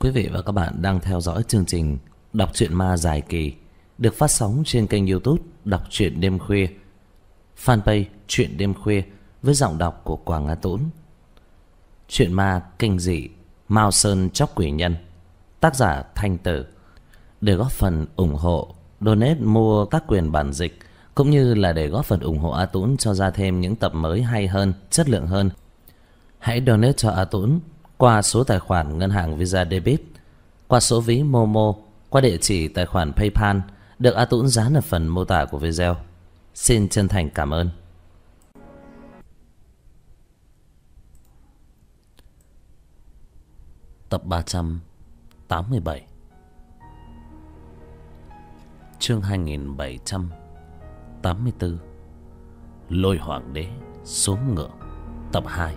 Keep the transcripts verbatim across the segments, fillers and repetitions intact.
Quý vị và các bạn đang theo dõi chương trình Đọc truyện ma dài kỳ được phát sóng trên kênh YouTube Đọc truyện đêm khuya, fanpage Truyện đêm khuya với giọng đọc của Quảng Á Tũng. Truyện ma kinh dị Mao Sơn Chóc Quỷ Nhân, tác giả Thanh Tử. Để góp phần ủng hộ, donate mua các quyền bản dịch cũng như là để góp phần ủng hộ A Tũng cho ra thêm những tập mới hay hơn, chất lượng hơn, hãy donate cho A Tũng qua số tài khoản ngân hàng Visa Debit, qua số ví Momo, qua địa chỉ tài khoản PayPal được A Tũng dán ở phần mô tả của video. Xin chân thành cảm ơn. Tập ba trăm tám mươi bảy, chương hai nghìn bảy trăm tám mươi tư, Lôi Hoàng đế xuống ngựa, tập hai.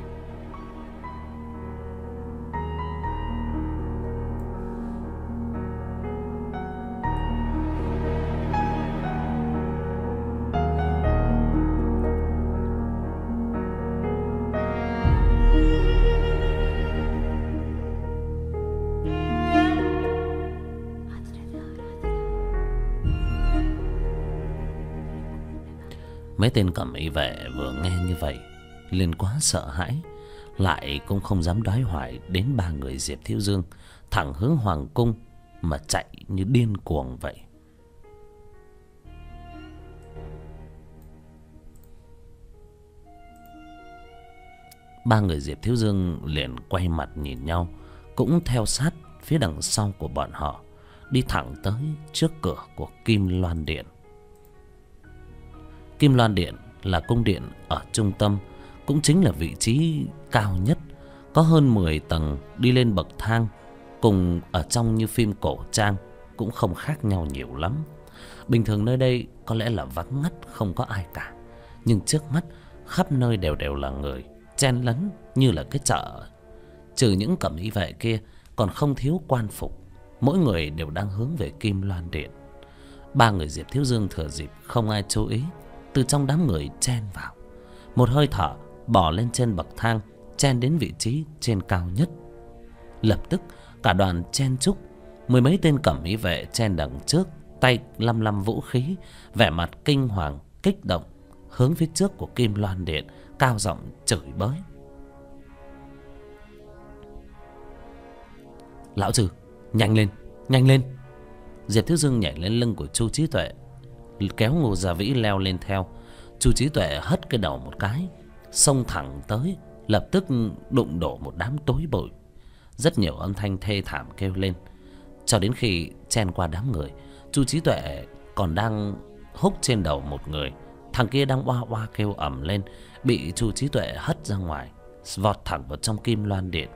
Mấy tên cẩm y vệ vừa nghe như vậy liền quá sợ hãi, lại cũng không dám đoái hoài đến ba người Diệp Thiếu Dương, thẳng hướng hoàng cung mà chạy như điên cuồng vậy. Ba người Diệp Thiếu Dương liền quay mặt nhìn nhau, cũng theo sát phía đằng sau của bọn họ, đi thẳng tới trước cửa của Kim Loan Điện. Kim Loan Điện là cung điện ở trung tâm, cũng chính là vị trí cao nhất, có hơn mười tầng đi lên bậc thang, cùng ở trong như phim cổ trang cũng không khác nhau nhiều lắm. Bình thường nơi đây có lẽ là vắng ngắt, không có ai cả, nhưng trước mắt khắp nơi đều đều là người, chen lấn như là cái chợ. Trừ những cẩm y vệ kia còn không thiếu quan phục, mỗi người đều đang hướng về Kim Loan Điện. Ba người Diệp Thiếu Dương thừa dịp không ai chú ý, từ trong đám người chen vào, một hơi thở bỏ lên trên bậc thang, chen đến vị trí trên cao nhất. Lập tức cả đoàn chen chúc, mười mấy tên cẩm y vệ chen đằng trước, tay lăm lăm vũ khí, vẻ mặt kinh hoàng kích động, hướng phía trước của Kim Loan Điện cao giọng chửi bới. Lão Trừ, nhanh lên, nhanh lên! Diệp Thiếu Dương nhảy lên lưng của Chu Trí Tuệ, kéo Ngô Gia Vĩ leo lên theo. Chu Trí Tuệ hất cái đầu một cái, xông thẳng tới, lập tức đụng đổ một đám tối bụi. Rất nhiều âm thanh thê thảm kêu lên. Cho đến khi chen qua đám người, Chu Trí Tuệ còn đang húc trên đầu một người, thằng kia đang oa oa kêu ầm lên, bị Chu Trí Tuệ hất ra ngoài, vọt thẳng vào trong Kim Loan Điện.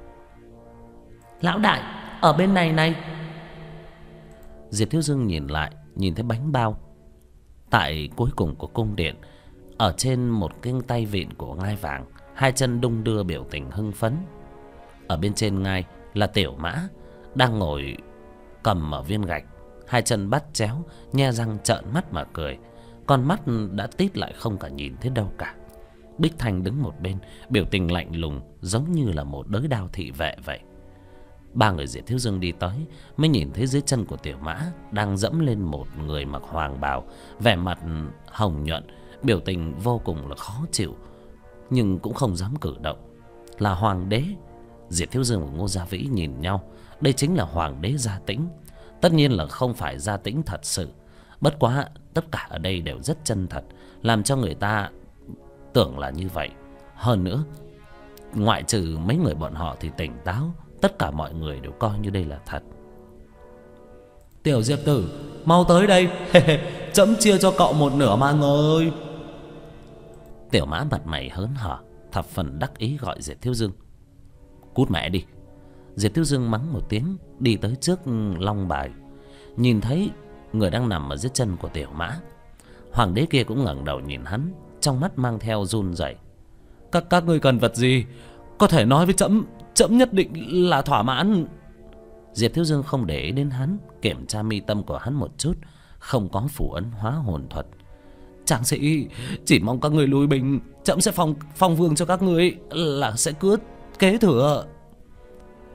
Lão đại, ở bên này này! Diệp Thiếu Dương nhìn lại, nhìn thấy bánh bao tại cuối cùng của cung điện, ở trên một cái tay vịn của ngai vàng, hai chân đung đưa biểu tình hưng phấn. Ở bên trên ngai là Tiểu Mã, đang ngồi cầm ở viên gạch, hai chân bắt chéo, nhe răng trợn mắt mà cười, con mắt đã tít lại không cả nhìn thấy đâu cả. Bích Thanh đứng một bên, biểu tình lạnh lùng, giống như là một đới đao thị vệ vậy. Ba người Diệp Thiếu Dương đi tới, mới nhìn thấy dưới chân của Tiểu Mã đang dẫm lên một người mặc hoàng bào, vẻ mặt hồng nhuận, biểu tình vô cùng là khó chịu, nhưng cũng không dám cử động. Là hoàng đế. Diệp Thiếu Dương và Ngô Gia Vĩ nhìn nhau, đây chính là hoàng đế Gia Tĩnh. Tất nhiên là không phải Gia Tĩnh thật sự, bất quá tất cả ở đây đều rất chân thật, làm cho người ta tưởng là như vậy. Hơn nữa, ngoại trừ mấy người bọn họ thì tỉnh táo, tất cả mọi người đều coi như đây là thật. Tiểu Diệp tử, mau tới đây, chấm chia cho cậu một nửa mà ngồi. Tiểu Mã mặt mày hớn hở, thập phần đắc ý gọi Diệp Thiếu Dương. Cút mẹ đi! Diệp Thiếu Dương mắng một tiếng, đi tới trước long bài, nhìn thấy người đang nằm ở dưới chân của Tiểu Mã. Hoàng đế kia cũng ngẩng đầu nhìn hắn, trong mắt mang theo run rẩy. Các các ngươi cần vật gì? Có thể nói với trẫm, trẫm nhất định là thỏa mãn. Diệp Thiếu Dương không để ý đến hắn, kiểm tra mi tâm của hắn một chút, không có phủ ấn hóa hồn thuật. Tráng sĩ, chỉ mong các người lui binh, trẫm sẽ phong phong vương cho các người, là sẽ cướp kế thừa.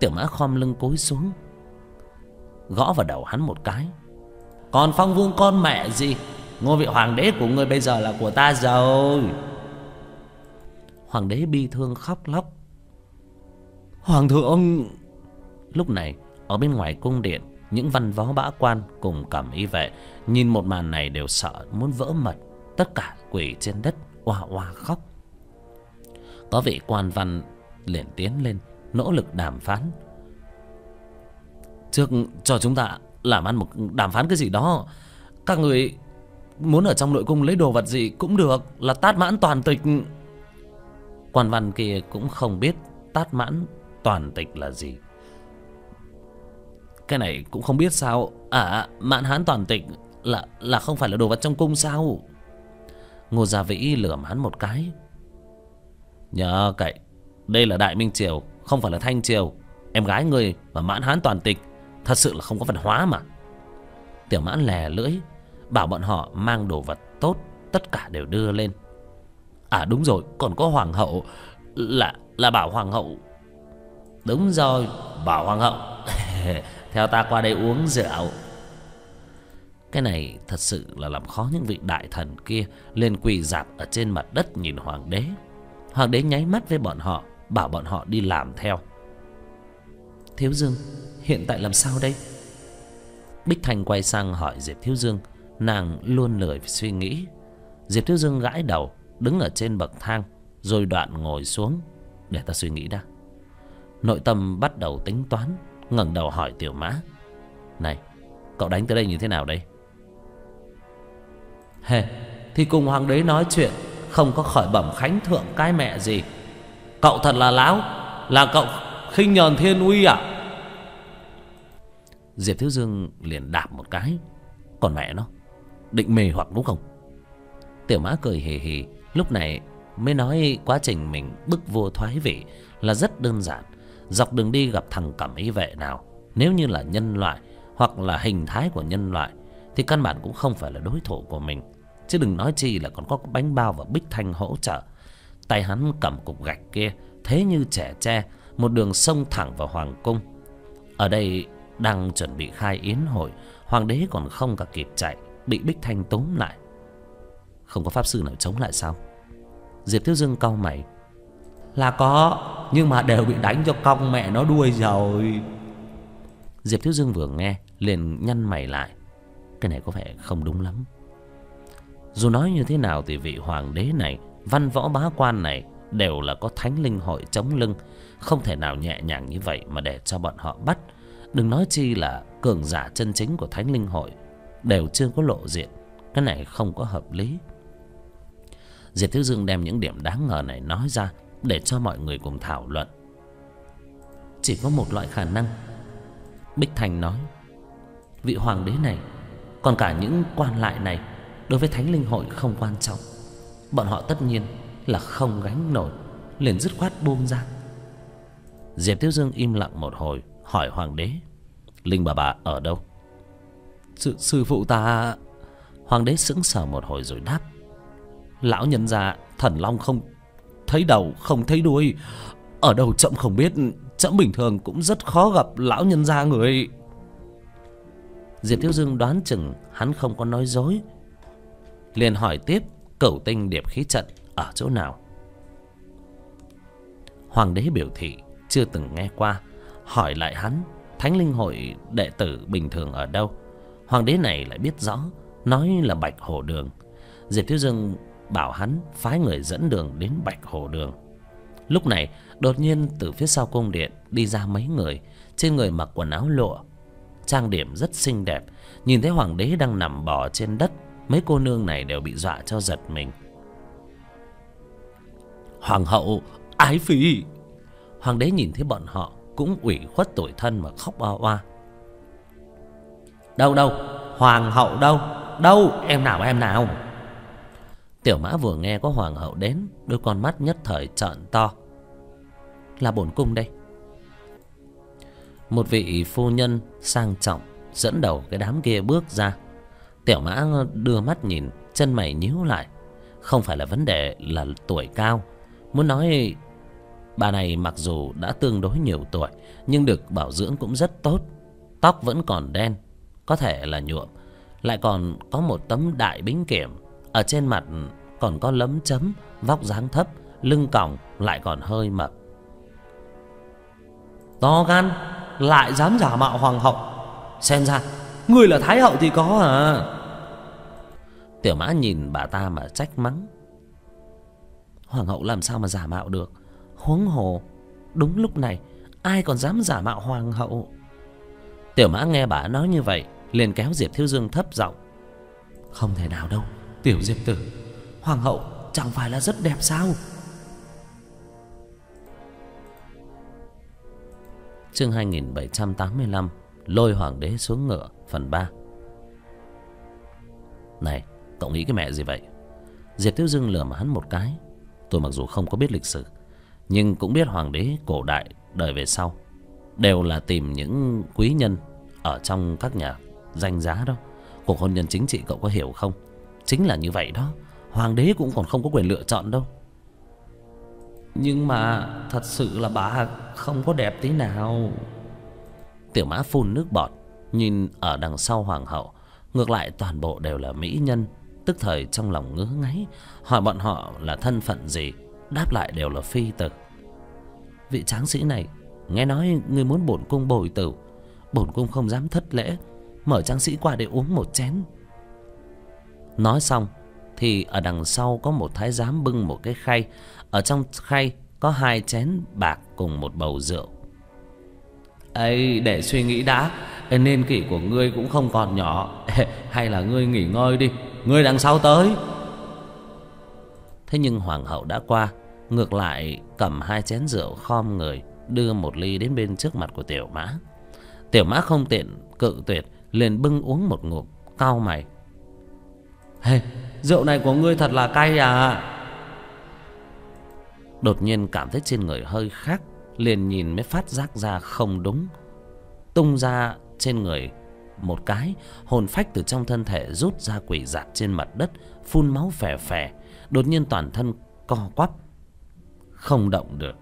Tiểu Mã khom lưng cúi xuống, gõ vào đầu hắn một cái. Còn Phong Vương con mẹ gì, ngôi vị hoàng đế của ngươi bây giờ là của ta rồi. Hoàng đế bi thương khóc lóc. Hoàng thượng. Lúc này ở bên ngoài cung điện, những văn võ bá quan cùng cẩm y vệ nhìn một màn này đều sợ muốn vỡ mật, tất cả quỳ trên đất oa oa khóc. Có vị quan văn liền tiến lên nỗ lực đàm phán. Trước cho chúng ta làm ăn một đàm phán cái gì đó, các người muốn ở trong nội cung lấy đồ vật gì cũng được, là tát mãn toàn tịch. Quan văn kia cũng không biết tát mãn toàn tịch là gì. Cái này cũng không biết sao? À, mãn hán toàn tịch là là không phải là đồ vật trong cung sao? Ngô Gia Vĩ lườm hắn một cái. Nhờ cậy, đây là Đại Minh Triều, không phải là Thanh Triều. Em gái ngươi mà mãn hán toàn tịch, thật sự là không có văn hóa mà. Tiểu Mãn lè lưỡi, bảo bọn họ mang đồ vật tốt, tất cả đều đưa lên. À đúng rồi, còn có hoàng hậu, là là bảo hoàng hậu. Đúng rồi, bảo hoàng hậu. Theo ta qua đây uống rượu. Cái này thật sự là làm khó những vị đại thần kia, lên quỳ rạp ở trên mặt đất nhìn hoàng đế. Hoàng đế nháy mắt với bọn họ, bảo bọn họ đi làm theo. Thiếu Dương, hiện tại làm sao đây? Bích Thanh quay sang hỏi Diệp Thiếu Dương. Nàng luôn lười suy nghĩ. Diệp Thiếu Dương gãi đầu, đứng ở trên bậc thang, rồi đoạn ngồi xuống. Để ta suy nghĩ đã. Nội tâm bắt đầu tính toán, ngẩng đầu hỏi Tiểu Mã. Này, cậu đánh tới đây như thế nào đây? Hề, thì cùng hoàng đế nói chuyện, không có khởi bẩm khánh thượng cái mẹ gì. Cậu thật là láo, là cậu khinh nhờn thiên uy à? Diệp Thiếu Dương liền đạp một cái. Còn mẹ nó, định mê hoặc đúng không? Tiểu Mã cười hì hì, lúc này mới nói quá trình mình bức vua thoái vị là rất đơn giản. Dọc đường đi gặp thằng cẩm y vệ nào, nếu như là nhân loại hoặc là hình thái của nhân loại, thì căn bản cũng không phải là đối thủ của mình. Chứ đừng nói chi là còn có Bánh Bao và Bích Thanh hỗ trợ. Tay hắn cầm cục gạch kia, thế như trẻ tre, một đường xông thẳng vào hoàng cung. Ở đây đang chuẩn bị khai yến hội, hoàng đế còn không cả kịp chạy, bị Bích Thanh túm lại. Không có pháp sư nào chống lại sao? Diệp Thiếu Dương cau mày. Là có, nhưng mà đều bị đánh cho cong mẹ nó đuôi rồi. Diệp Thiếu Dương vừa nghe liền nhăn mày lại. Cái này có vẻ không đúng lắm. Dù nói như thế nào thì vị hoàng đế này, văn võ bá quan này đều là có thánh linh hội chống lưng, không thể nào nhẹ nhàng như vậy mà để cho bọn họ bắt. Đừng nói chi là cường giả chân chính của thánh linh hội đều chưa có lộ diện. Cái này không có hợp lý. Diệp Thiếu Dương đem những điểm đáng ngờ này nói ra để cho mọi người cùng thảo luận. Chỉ có một loại khả năng, Bích Thanh nói. Vị hoàng đế này, còn cả những quan lại này, đối với thánh linh hội không quan trọng. Bọn họ tất nhiên là không gánh nổi, liền dứt khoát buông ra. Diệp Thiếu Dương im lặng một hồi, hỏi hoàng đế. Linh bà bà ở đâu? Sư, sư phụ ta... Hoàng đế sững sờ một hồi rồi đáp. Lão nhân gia thần long không thấy đầu không thấy đuôi, ở đâu trẫm không biết. Trẫm bình thường cũng rất khó gặp lão nhân gia người. Diệp Thiếu Dương đoán chừng hắn không có nói dối, liền hỏi tiếp. Cửu Tinh Điệp Khí Trận ở chỗ nào? Hoàng đế biểu thị chưa từng nghe qua, hỏi lại hắn thánh linh hội đệ tử bình thường ở đâu. Hoàng đế này lại biết rõ, nói là Bạch Hồ Đường. Diệp Thiếu Dương bảo hắn phái người dẫn đường đến Bạch Hồ Đường. Lúc này đột nhiên từ phía sau cung điện đi ra mấy người, trên người mặc quần áo lụa, trang điểm rất xinh đẹp. Nhìn thấy hoàng đế đang nằm bò trên đất, mấy cô nương này đều bị dọa cho giật mình. Hoàng hậu, ái phi. Hoàng đế nhìn thấy bọn họ cũng ủy khuất tủi thân mà khóc oa oa. Đâu đâu, hoàng hậu đâu? Đâu, em nào em nào? Tiểu Mã vừa nghe có hoàng hậu đến, đôi con mắt nhất thời trợn to. Là bổn cung đây. Một vị phu nhân sang trọng dẫn đầu cái đám kia bước ra. Tiểu Mã đưa mắt nhìn, chân mày nhíu lại. Không phải là vấn đề là tuổi cao, muốn nói Bà này mặc dù đã tương đối nhiều tuổi nhưng được bảo dưỡng cũng rất tốt. Tóc vẫn còn đen, có thể là nhuộm, lại còn có một tấm đại bính kiểm. Ở trên mặt còn có lấm chấm, vóc dáng thấp, lưng còng, lại còn hơi mập. To gan, lại dám giả mạo hoàng hậu. Xem ra người là thái hậu thì có à? Tiểu Mã nhìn bà ta mà trách mắng. Hoàng hậu làm sao mà giả mạo được? Huống hồ đúng lúc này ai còn dám giả mạo hoàng hậu? Tiểu Mã nghe bà nói như vậy liền kéo Diệp Thiếu Dương thấp giọng. Không thể nào đâu, tiểu Diệp tử, hoàng hậu chẳng phải là rất đẹp sao? Chương hai nghìn bảy trăm tám mươi lăm, lôi hoàng đế xuống ngựa, phần ba. Này, cậu nghĩ cái mẹ gì vậy? Diệp Thiếu Dương lườm hắn một cái. Tôi mặc dù không có biết lịch sử, nhưng cũng biết hoàng đế cổ đại đời về sau đều là tìm những quý nhân ở trong các nhà danh giá đó. Cuộc hôn nhân chính trị cậu có hiểu không? Chính là như vậy đó. Hoàng đế cũng còn không có quyền lựa chọn đâu. Nhưng mà thật sự là bà không có đẹp tí nào. Tiểu Mã phun nước bọt, nhìn ở đằng sau hoàng hậu, ngược lại toàn bộ đều là mỹ nhân. Tức thời trong lòng ngứa ngáy, hỏi bọn họ là thân phận gì, đáp lại đều là phi tử. Vị tráng sĩ này, nghe nói ngươi muốn bổn cung bồi tửu, bổn cung không dám thất lễ, mời tráng sĩ qua để uống một chén. Nói xong thì ở đằng sau có một thái giám bưng một cái khay, ở trong khay có hai chén bạc cùng một bầu rượu. Ấy, để suy nghĩ đã, niên kỷ của ngươi cũng không còn nhỏ, hay là ngươi nghỉ ngơi đi, ngươi đằng sau tới. Thế nhưng hoàng hậu đã qua, ngược lại cầm hai chén rượu khom người đưa một ly đến bên trước mặt của Tiểu Mã. Tiểu Mã không tiện cự tuyệt, liền bưng uống một ngụm, cau mày. Hey, rượu này của ngươi thật là cay à? Đột nhiên cảm thấy trên người hơi khác, liền nhìn mới phát giác ra không đúng. Tung ra trên người một cái, hồn phách từ trong thân thể rút ra quỷ dạp trên mặt đất, phun máu phè phè. Đột nhiên toàn thân co quắp, không động được.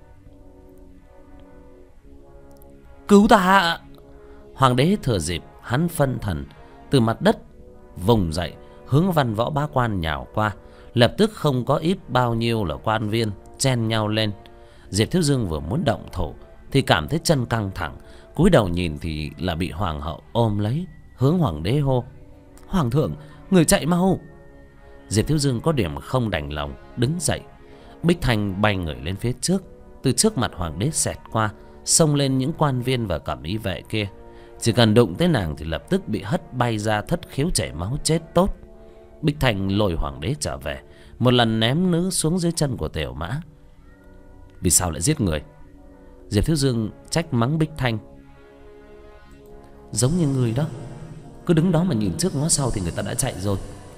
Cứu ta! Hoàng đế thừa dịp hắn phân thần, từ mặt đất vùng dậy, hướng Văn Võ bá quan nhào qua. Lập tức không có ít bao nhiêu là quan viên chen nhau lên. Diệp Thiếu Dương vừa muốn động thủ thì cảm thấy chân căng thẳng, cúi đầu nhìn thì là bị hoàng hậu ôm lấy, hướng hoàng đế hô. Hoàng thượng, người chạy mau! Diệp Thiếu Dương có điểm không đành lòng, đứng dậy. Bích Thanh bay người lên phía trước, từ trước mặt hoàng đế xẹt qua, xông lên những quan viên và cẩm y vệ kia. Chỉ cần đụng tới nàng thì lập tức bị hất bay ra, thất khiếu chảy máu chết tốt. Bích Thanh lôi hoàng đế trở về, một lần ném nữ xuống dưới chân của Tiểu Mã. Vì sao lại giết người? Diệp Thiếu Dương trách mắng Bích Thanh. Giống như người đó, cứ đứng đó mà nhìn trước ngó sau thì người ta đã chạy rồi.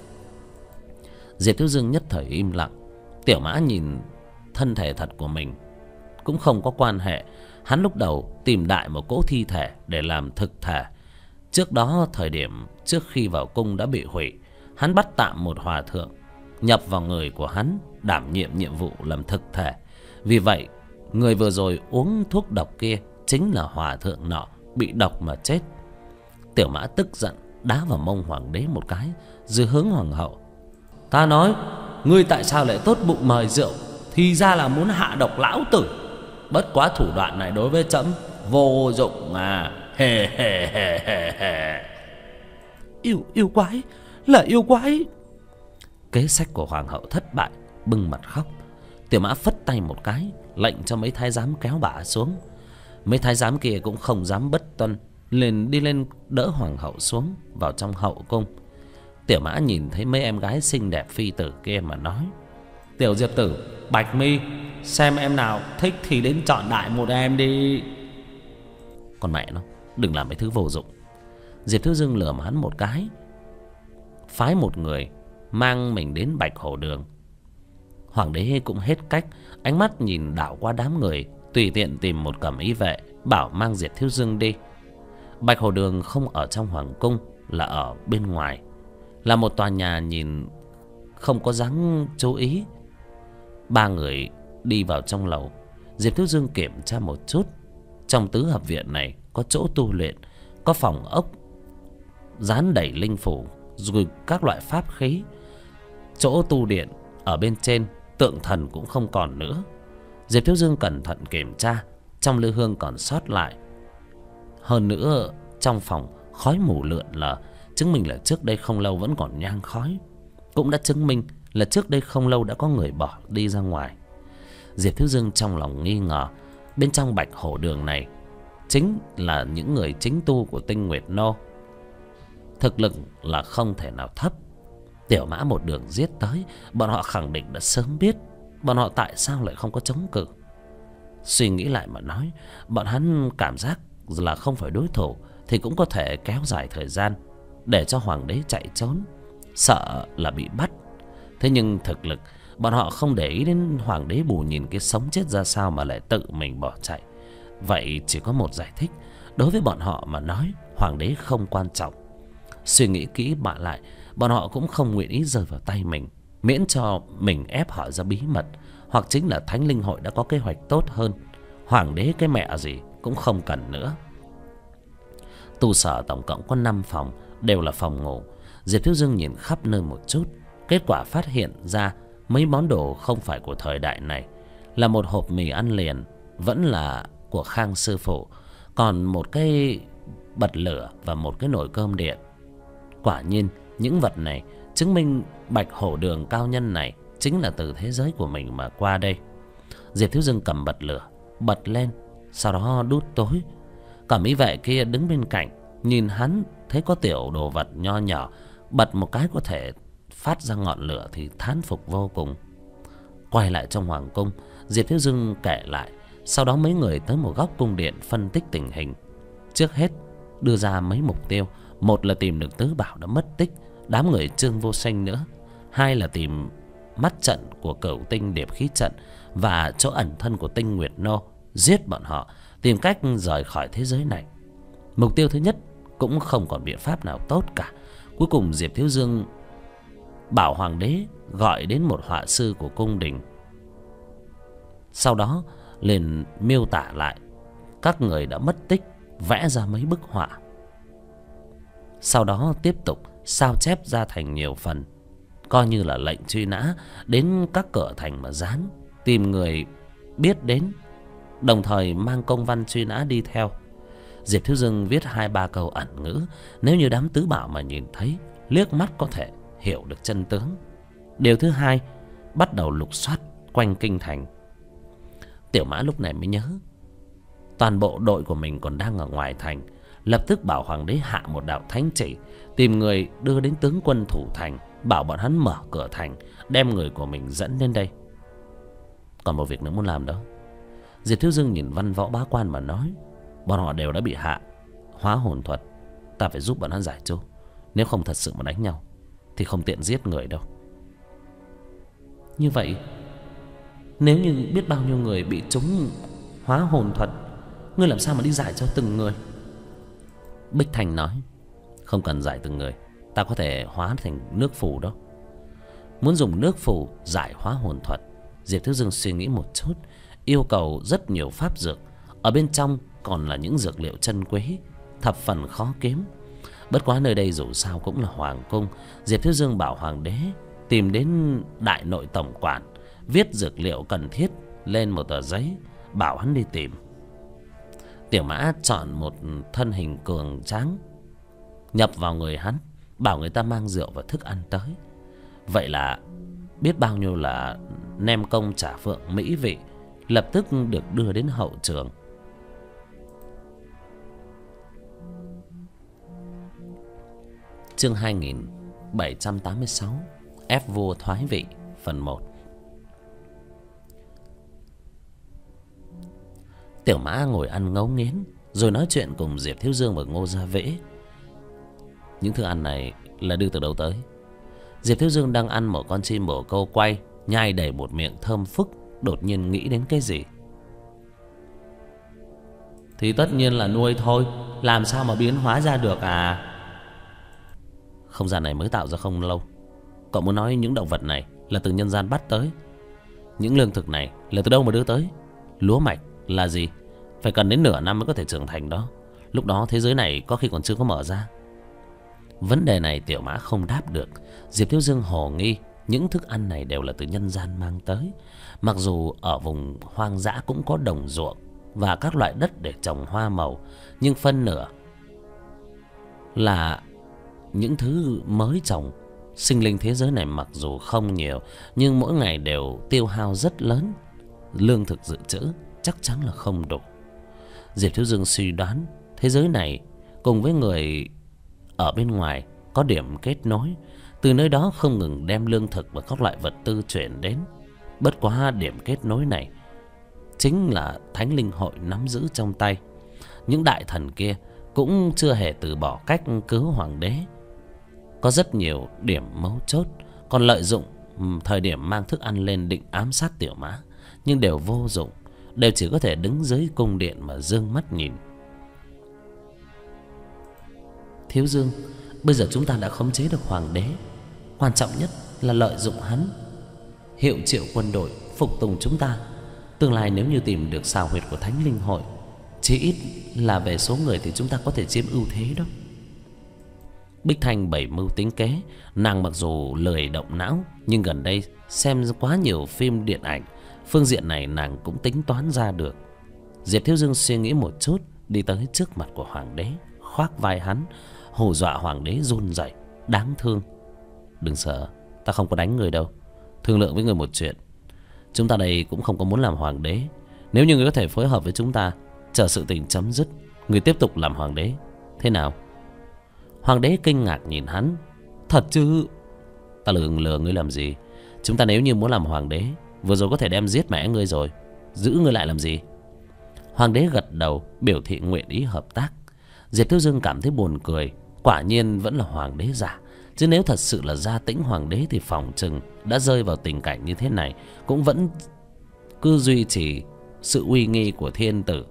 Diệp Thiếu Dương nhất thời im lặng. Tiểu Mã nhìn thân thể thật của mình cũng không có quan hệ. Hắn lúc đầu tìm đại một cỗ thi thể để làm thực thể. Trước đó thời điểm trước khi vào cung đã bị hủy. Hắn bắt tạm một hòa thượng nhập vào người của hắn, đảm nhiệm nhiệm vụ làm thực thể. Vì vậy người vừa rồi uống thuốc độc kia chính là hòa thượng nọ bị độc mà chết. Tiểu Mã tức giận đá vào mông hoàng đế một cái, rồi hướng hoàng hậu. Ta nói, ngươi tại sao lại tốt bụng mời rượu, thì ra là muốn hạ độc lão tử. Bất quá thủ đoạn này đối với trẫm vô dụng à. Hề hề hề hề hề. Yêu yêu quái, là yêu quái. Kế sách của hoàng hậu thất bại, bưng mặt khóc. Tiểu Mã phất tay một cái, lệnh cho mấy thái giám kéo bà xuống. Mấy thái giám kia cũng không dám bất tuân, liền đi lên đỡ hoàng hậu xuống vào trong hậu cung. Tiểu Mã nhìn thấy mấy em gái xinh đẹp phi tử kia mà nói. Tiểu Diệp tử, Bạch Mi, xem em nào thích thì đến chọn đại một em đi. Con mẹ nó, đừng làm mấy thứ vô dụng. Diệp Thiếu Dương lườm hắn một cái, phái một người mang mình đến Bạch Hổ Đường. Hoàng đế cũng hết cách, ánh mắt nhìn đảo qua đám người, tùy tiện tìm một cẩm y vệ bảo mang Diệp Thiếu Dương đi. Bạch Hổ Đường không ở trong hoàng cung, là ở bên ngoài, là một tòa nhà nhìn không có dáng chú ý. Ba người đi vào trong lầu, Diệp Thiếu Dương kiểm tra một chút. Trong tứ hợp viện này có chỗ tu luyện, có phòng ốc dán đầy linh phủ rồi các loại pháp khí. Chỗ tu điện ở bên trên, tượng thần cũng không còn nữa. Diệp Thiếu Dương cẩn thận kiểm tra, trong lư hương còn sót lại. Hơn nữa, trong phòng khói mù lượn lờ, chứng minh là trước đây không lâu vẫn còn nhang khói, cũng đã chứng minh là trước đây không lâu đã có người bỏ đi ra ngoài. Diệp Thiếu Dương trong lòng nghi ngờ, bên trong Bạch Hổ Đường này chính là những người chính tu của Tinh Nguyệt Nô, thực lực là không thể nào thấp. Tiểu Mã một đường giết tới, bọn họ khẳng định đã sớm biết, bọn họ tại sao lại không có chống cự. Suy nghĩ lại mà nói, bọn hắn cảm giác là không phải đối thủ thì cũng có thể kéo dài thời gian để cho hoàng đế chạy trốn, sợ là bị bắt. Thế nhưng thực lực, bọn họ không để ý đến hoàng đế bù nhìn cái sống chết ra sao mà lại tự mình bỏ chạy. Vậy chỉ có một giải thích, đối với bọn họ mà nói, hoàng đế không quan trọng. Suy nghĩ kỹ mà lại, bọn họ cũng không nguyện ý rơi vào tay mình, miễn cho mình ép họ ra bí mật, hoặc chính là Thánh Linh Hội đã có kế hoạch tốt hơn. Hoàng đế cái mẹ gì cũng không cần nữa. Tu sở tổng cộng có năm phòng, đều là phòng ngủ. Diệp Thiếu Dương nhìn khắp nơi một chút, kết quả phát hiện ra mấy món đồ không phải của thời đại này. Là một hộp mì ăn liền, vẫn là của Khang sư phụ, còn một cái bật lửa và một cái nồi cơm điện. Quả nhiên những vật này chứng minh Bạch Hổ Đường cao nhân này chính là từ thế giới của mình mà qua đây. Diệp Thiếu Dương cầm bật lửa, bật lên, sau đó đút tối. Cẩm y vệ kia đứng bên cạnh, nhìn hắn thấy có tiểu đồ vật nho nhỏ, bật một cái có thể phát ra ngọn lửa thì thán phục vô cùng. Quay lại trong hoàng cung, Diệp Thiếu Dương kể lại. Sau đó mấy người tới một góc cung điện phân tích tình hình. Trước hết đưa ra mấy mục tiêu. Một là tìm được tứ bảo đã mất tích, đám người Trương Vô Sinh nữa. Hai là tìm mắt trận của Cửu Tinh Điệp Khí Trận và chỗ ẩn thân của Tinh Nguyệt Nô, giết bọn họ, tìm cách rời khỏi thế giới này. Mục tiêu thứ nhất cũng không còn biện pháp nào tốt cả. Cuối cùng Diệp Thiếu Dương bảo hoàng đế gọi đến một họa sư của cung đình, sau đó liền miêu tả lại các người đã mất tích, vẽ ra mấy bức họa. Sau đó tiếp tục sao chép ra thành nhiều phần, coi như là lệnh truy nã đến các cửa thành mà dán, tìm người biết đến, đồng thời mang công văn truy nã đi theo. Diệp Thiếu Dương viết hai ba câu ẩn ngữ, nếu như đám tứ bảo mà nhìn thấy, liếc mắt có thể hiểu được chân tướng. Điều thứ hai, bắt đầu lục soát quanh kinh thành. Tiểu Mã lúc này mới nhớ toàn bộ đội của mình còn đang ở ngoài thành, lập tức bảo hoàng đế hạ một đạo thánh chỉ, tìm người đưa đến tướng quân thủ thành, bảo bọn hắn mở cửa thành, đem người của mình dẫn đến đây. Còn một việc nữa muốn làm đó. Diệp Thiếu Dương nhìn văn võ bá quan mà nói, bọn họ đều đã bị hạ hóa hồn thuật, ta phải giúp bọn hắn giải trô. Nếu không thật sự mà đánh nhau thì không tiện giết người đâu. Như vậy nếu như biết bao nhiêu người bị trúng hóa hồn thuật, ngươi làm sao mà đi giải cho từng người? Bích Thành nói, không cần giải từng người, ta có thể hóa thành nước phù đó. Muốn dùng nước phù giải hóa hồn thuật, Diệp Thiếu Dương suy nghĩ một chút, yêu cầu rất nhiều pháp dược, ở bên trong còn là những dược liệu chân quý, thập phần khó kiếm. Bất quá nơi đây dù sao cũng là hoàng cung. Diệp Thiếu Dương bảo hoàng đế tìm đến đại nội tổng quản, viết dược liệu cần thiết lên một tờ giấy, bảo hắn đi tìm. Tiểu Mã chọn một thân hình cường tráng, nhập vào người hắn, bảo người ta mang rượu và thức ăn tới. Vậy là biết bao nhiêu là nem công chả phượng mỹ vị, lập tức được đưa đến hậu trường. Chương hai nghìn bảy trăm tám mươi sáu, ép vua thoái vị, phần một. Tiểu Mã ngồi ăn ngấu nghiến, rồi nói chuyện cùng Diệp Thiếu Dương và Ngô Gia Vễ. Những thức ăn này là đưa từ đâu tới? Diệp Thiếu Dương đang ăn một con chim bồ câu quay, nhai đầy một miệng thơm phức, đột nhiên nghĩ đến cái gì. Thì tất nhiên là nuôi thôi, làm sao mà biến hóa ra được à? Không gian này mới tạo ra không lâu. Cậu muốn nói những động vật này là từ nhân gian bắt tới? Những lương thực này là từ đâu mà đưa tới? Lúa mạch là gì? Phải cần đến nửa năm mới có thể trưởng thành đó. Lúc đó thế giới này có khi còn chưa có mở ra. Vấn đề này Tiểu Mã không đáp được. Diệp Thiếu Dương hồ nghi những thức ăn này đều là từ nhân gian mang tới. Mặc dù ở vùng hoang dã cũng có đồng ruộng và các loại đất để trồng hoa màu, nhưng phân nửa là những thứ mới trồng. Sinh linh thế giới này mặc dù không nhiều, nhưng mỗi ngày đều tiêu hao rất lớn. Lương thực dự trữ chắc chắn là không đủ. Diệp Thiếu Dương suy đoán thế giới này cùng với người ở bên ngoài có điểm kết nối, từ nơi đó không ngừng đem lương thực và các loại vật tư chuyển đến. Bất quá điểm kết nối này chính là Thánh Linh Hội nắm giữ trong tay. Những đại thần kia cũng chưa hề từ bỏ cách cứu hoàng đế. Có rất nhiều điểm mấu chốt, còn lợi dụng thời điểm mang thức ăn lên định ám sát Tiểu Mã, nhưng đều vô dụng, đều chỉ có thể đứng dưới cung điện mà dương mắt nhìn. Thiếu Dương, bây giờ chúng ta đã khống chế được hoàng đế, quan trọng nhất là lợi dụng hắn, hiệu triệu quân đội phục tùng chúng ta. Tương lai nếu như tìm được xào huyệt của Thánh Linh Hội, chỉ ít là về số người thì chúng ta có thể chiếm ưu thế đó. Bích Thanh bày mưu tính kế. Nàng mặc dù lười động não, nhưng gần đây xem quá nhiều phim điện ảnh, phương diện này nàng cũng tính toán ra được. Diệp Thiếu Dương suy nghĩ một chút, đi tới trước mặt của hoàng đế, khoác vai hắn, hù dọa hoàng đế run rẩy, đáng thương. Đừng sợ, ta không có đánh người đâu. Thương lượng với người một chuyện, chúng ta đây cũng không có muốn làm hoàng đế. Nếu như người có thể phối hợp với chúng ta, chờ sự tình chấm dứt, người tiếp tục làm hoàng đế, thế nào? Hoàng đế kinh ngạc nhìn hắn. Thật chứ? Ta lừa lừa ngươi làm gì? Chúng ta nếu như muốn làm hoàng đế, vừa rồi có thể đem giết mẹ ngươi rồi, giữ ngươi lại làm gì? Hoàng đế gật đầu biểu thị nguyện ý hợp tác. Diệp Thiếu Dương cảm thấy buồn cười. Quả nhiên vẫn là hoàng đế giả, chứ nếu thật sự là Gia Tĩnh hoàng đế thì phòng chừng đã rơi vào tình cảnh như thế này, cũng vẫn cứ duy trì sự uy nghi của thiên tử.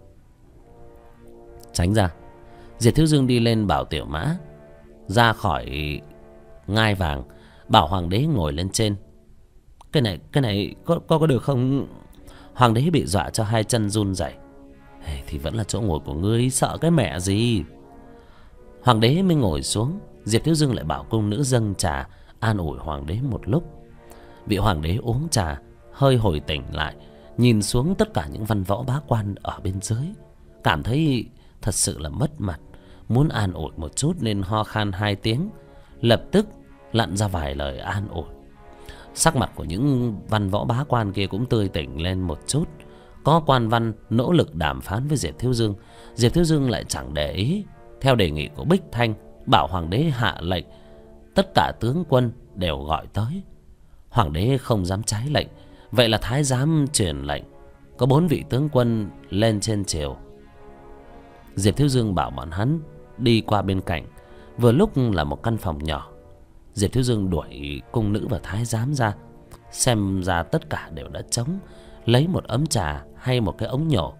Tránh ra. Diệp Thiếu Dương đi lên bảo Tiểu Mã ra khỏi ngai vàng, bảo hoàng đế ngồi lên trên. Cái này, cái này có, có, có được không? Hoàng đế bị dọa cho hai chân run rẩy. Hey, thì vẫn là chỗ ngồi của ngươi, sợ cái mẹ gì? Hoàng đế mới ngồi xuống. Diệp Thiếu Dương lại bảo cung nữ dâng trà an ủi hoàng đế một lúc. Vị hoàng đế uống trà, hơi hồi tỉnh lại, nhìn xuống tất cả những văn võ bá quan ở bên dưới, cảm thấy thật sự là mất mặt, muốn an ủi một chút nên ho khan hai tiếng, lập tức lặn ra vài lời an ủi. Sắc mặt của những văn võ bá quan kia cũng tươi tỉnh lên một chút. Có quan văn nỗ lực đàm phán với Diệp Thiếu Dương, Diệp Thiếu Dương lại chẳng để ý. Theo đề nghị của Bích Thanh, bảo hoàng đế hạ lệnh tất cả tướng quân đều gọi tới. Hoàng đế không dám trái lệnh, vậy là thái giám truyền lệnh, có bốn vị tướng quân lên trên triều. Diệp Thiếu Dương bảo bọn hắn đi qua bên cạnh. Vừa lúc là một căn phòng nhỏ. Diệp Thiếu Dương đuổi cung nữ và thái giám ra. Xem ra tất cả đều đã trống. Lấy một ấm trà hay một cái ống nhổ,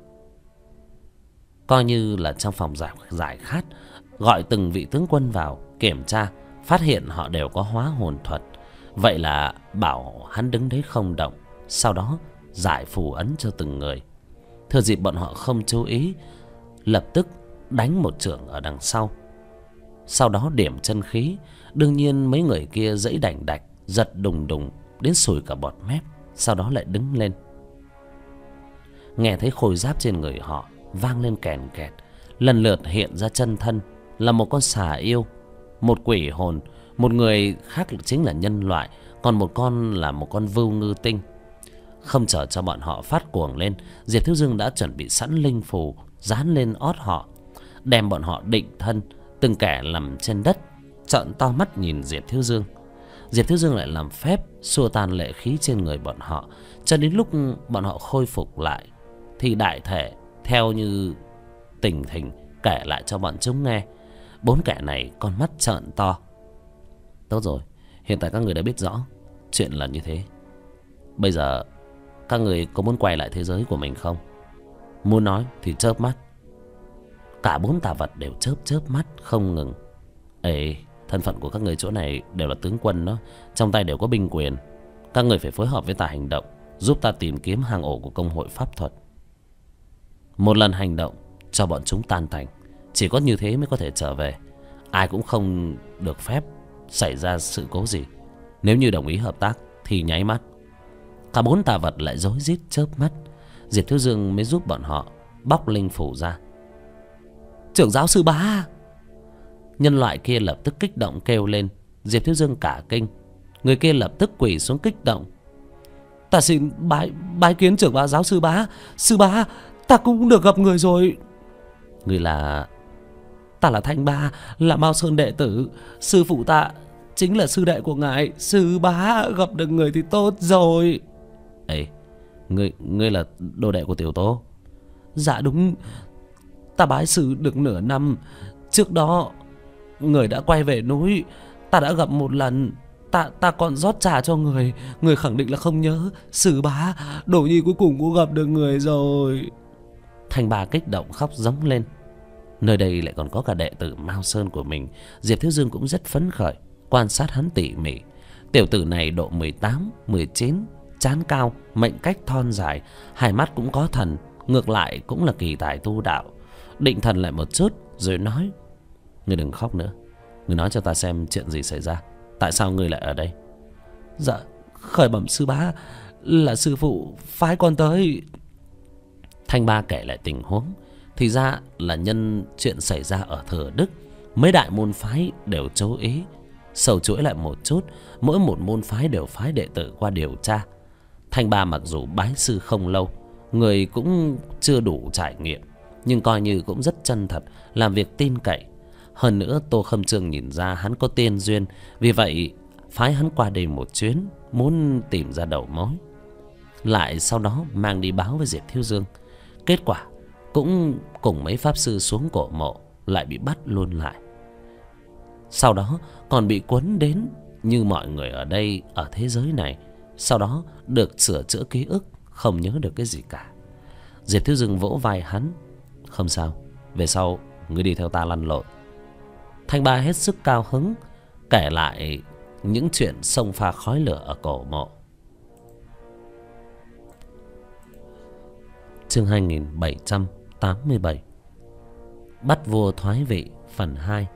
coi như là trong phòng giải, giải khát. Gọi từng vị tướng quân vào kiểm tra, phát hiện họ đều có hóa hồn thuật. Vậy là bảo hắn đứng đấy không động, sau đó giải phù ấn cho từng người. Thừa dịp bọn họ không chú ý, lập tức đánh một chưởng ở đằng sau, sau đó điểm chân khí. Đương nhiên mấy người kia giãy đành đạch, giật đùng đùng đến sùi cả bọt mép, sau đó lại đứng lên. Nghe thấy khôi giáp trên người họ vang lên kèn kẹt, lần lượt hiện ra chân thân là một con xà yêu, một quỷ hồn, một người khác chính là nhân loại, còn một con là một con vưu ngư tinh. Không chờ cho bọn họ phát cuồng lên, Diệp Thiếu Dương đã chuẩn bị sẵn linh phù dán lên ót họ, đem bọn họ định thân, từng kẻ nằm trên đất trợn to mắt nhìn Diệp Thiếu Dương. Diệp Thiếu Dương lại làm phép xua tan lệ khí trên người bọn họ, cho đến lúc bọn họ khôi phục lại thì đại thể theo như tình hình kể lại cho bọn chúng nghe. Bốn kẻ này con mắt trợn to. Tốt rồi, hiện tại các người đã biết rõ chuyện là như thế. Bây giờ các người có muốn quay lại thế giới của mình không? Muốn nói thì chớp mắt. Cả bốn tà vật đều chớp chớp mắt không ngừng. Ê, thân phận của các người chỗ này đều là tướng quân đó, trong tay đều có binh quyền. Các người phải phối hợp với ta hành động, giúp ta tìm kiếm hang ổ của công hội pháp thuật. Một lần hành động cho bọn chúng tan tành, chỉ có như thế mới có thể trở về. Ai cũng không được phép xảy ra sự cố gì. Nếu như đồng ý hợp tác thì nháy mắt. Cả bốn tà vật lại rối rít chớp mắt. Diệp Thiếu Dương mới giúp bọn họ bóc linh phủ ra. Trưởng giáo sư bá! Nhân loại kia lập tức kích động kêu lên. Diệp Thiếu Dương cả kinh. Người kia lập tức quỳ xuống kích động. Ta xin bái, bái kiến trưởng bá giáo sư bá. Sư bá, ta cũng được gặp người rồi. Người là... Ta là Thanh Ba, là Mao Sơn đệ tử. Sư phụ ta chính là sư đệ của ngài. Sư bá gặp được người thì tốt rồi. Ê, ngươi, ngươi là đồ đệ của Tiểu Tố? Dạ đúng. Ta bái sư được nửa năm. Trước đó người đã quay về núi. Ta đã gặp một lần. Ta ta còn rót trà cho người. Người khẳng định là không nhớ. Sư bá, Đồ Nhi cuối cùng cũng gặp được người rồi. Thanh Ba kích động khóc giống lên. Nơi đây lại còn có cả đệ tử Mao Sơn của mình. Diệp Thiếu Dương cũng rất phấn khởi, quan sát hắn tỉ mỉ. Tiểu tử này độ mười tám, mười chín, trán cao, mệnh cách thon dài, hai mắt cũng có thần, ngược lại cũng là kỳ tài tu đạo. Định thần lại một chút rồi nói: Ngươi đừng khóc nữa. Ngươi nói cho ta xem chuyện gì xảy ra. Tại sao ngươi lại ở đây? Dạ, khởi bẩm sư bá, là sư phụ phái con tới. Thanh Ba kể lại tình huống. Thì ra là nhân chuyện xảy ra ở Thừa Đức, mấy đại môn phái đều chú ý. Sầu chuỗi lại một chút, mỗi một môn phái đều phái đệ tử qua điều tra. Thanh Ba mặc dù bái sư không lâu, người cũng chưa đủ trải nghiệm, nhưng coi như cũng rất chân thật, làm việc tin cậy. Hơn nữa Tô Khâm Trương nhìn ra hắn có tiên duyên, vì vậy phái hắn qua đây một chuyến, muốn tìm ra đầu mối. Lại sau đó mang đi báo với Diệp Thiếu Dương. Kết quả cũng cùng mấy pháp sư xuống cổ mộ, lại bị bắt luôn lại. Sau đó còn bị cuốn đến như mọi người ở đây, ở thế giới này. Sau đó được sửa chữa ký ức, không nhớ được cái gì cả. Diệp Thiếu Dương vỗ vai hắn: Không sao, về sau ngươi đi theo ta lăn lộn. Thanh Ba hết sức cao hứng, kể lại những chuyện xông pha khói lửa ở cổ mộ. Chương hai nghìn bảy trăm tám mươi bảy, Bắt vua thoái vị phần hai.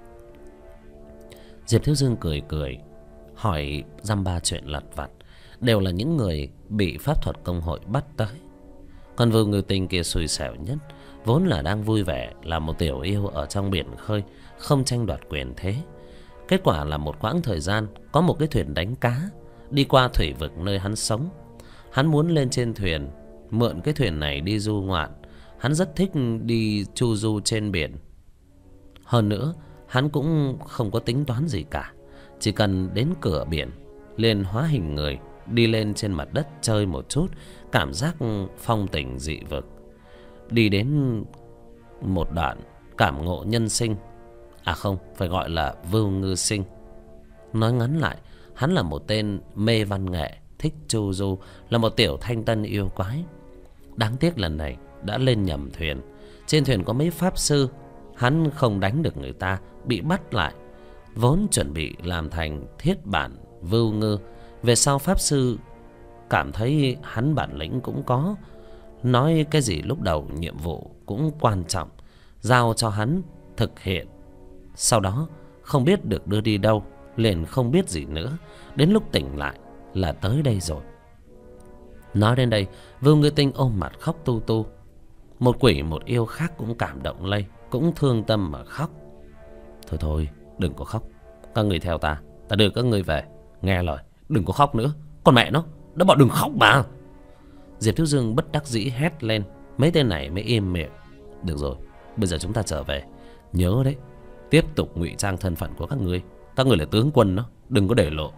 Diệp Thiếu Dương cười cười, hỏi dăm ba chuyện lặt vặt, đều là những người bị pháp thuật công hội bắt tới. Còn Vưu Ngư Tinh kia xui xẻo nhất, vốn là đang vui vẻ là một tiểu yêu ở trong biển khơi, không tranh đoạt quyền thế. Kết quả là một quãng thời gian có một cái thuyền đánh cá đi qua thủy vực nơi hắn sống. Hắn muốn lên trên thuyền, mượn cái thuyền này đi du ngoạn. Hắn rất thích đi chu du trên biển. Hơn nữa hắn cũng không có tính toán gì cả, chỉ cần đến cửa biển liền hóa hình người, đi lên trên mặt đất chơi một chút, cảm giác phong tình dị vực. Đi đến một đoạn cảm ngộ nhân sinh, à không, phải gọi là vưu ngư sinh. Nói ngắn lại, hắn là một tên mê văn nghệ, thích chu du, là một tiểu thanh tân yêu quái. Đáng tiếc lần này đã lên nhầm thuyền. Trên thuyền có mấy pháp sư, hắn không đánh được người ta, bị bắt lại. Vốn chuẩn bị làm thành thiết bản vưu ngư. Về sau pháp sư cảm thấy hắn bản lĩnh cũng có, nói cái gì lúc đầu nhiệm vụ cũng quan trọng, giao cho hắn thực hiện. Sau đó không biết được đưa đi đâu, liền không biết gì nữa. Đến lúc tỉnh lại là tới đây rồi. Nói đến đây, Vưu Ngư Tinh ôm mặt khóc tu tu. Một quỷ một yêu khác cũng cảm động lây, cũng thương tâm mà khóc. Thôi thôi, đừng có khóc. Các người theo ta, ta đưa các người về. Nghe lời, đừng có khóc nữa. Con mẹ nó, đã bảo đừng khóc mà. Diệp Thiếu Dương bất đắc dĩ hét lên. Mấy tên này mới im miệng. Được rồi, bây giờ chúng ta trở về. Nhớ đấy, tiếp tục ngụy trang thân phận của các ngươi. Các người là tướng quân đó, đừng có để lộ.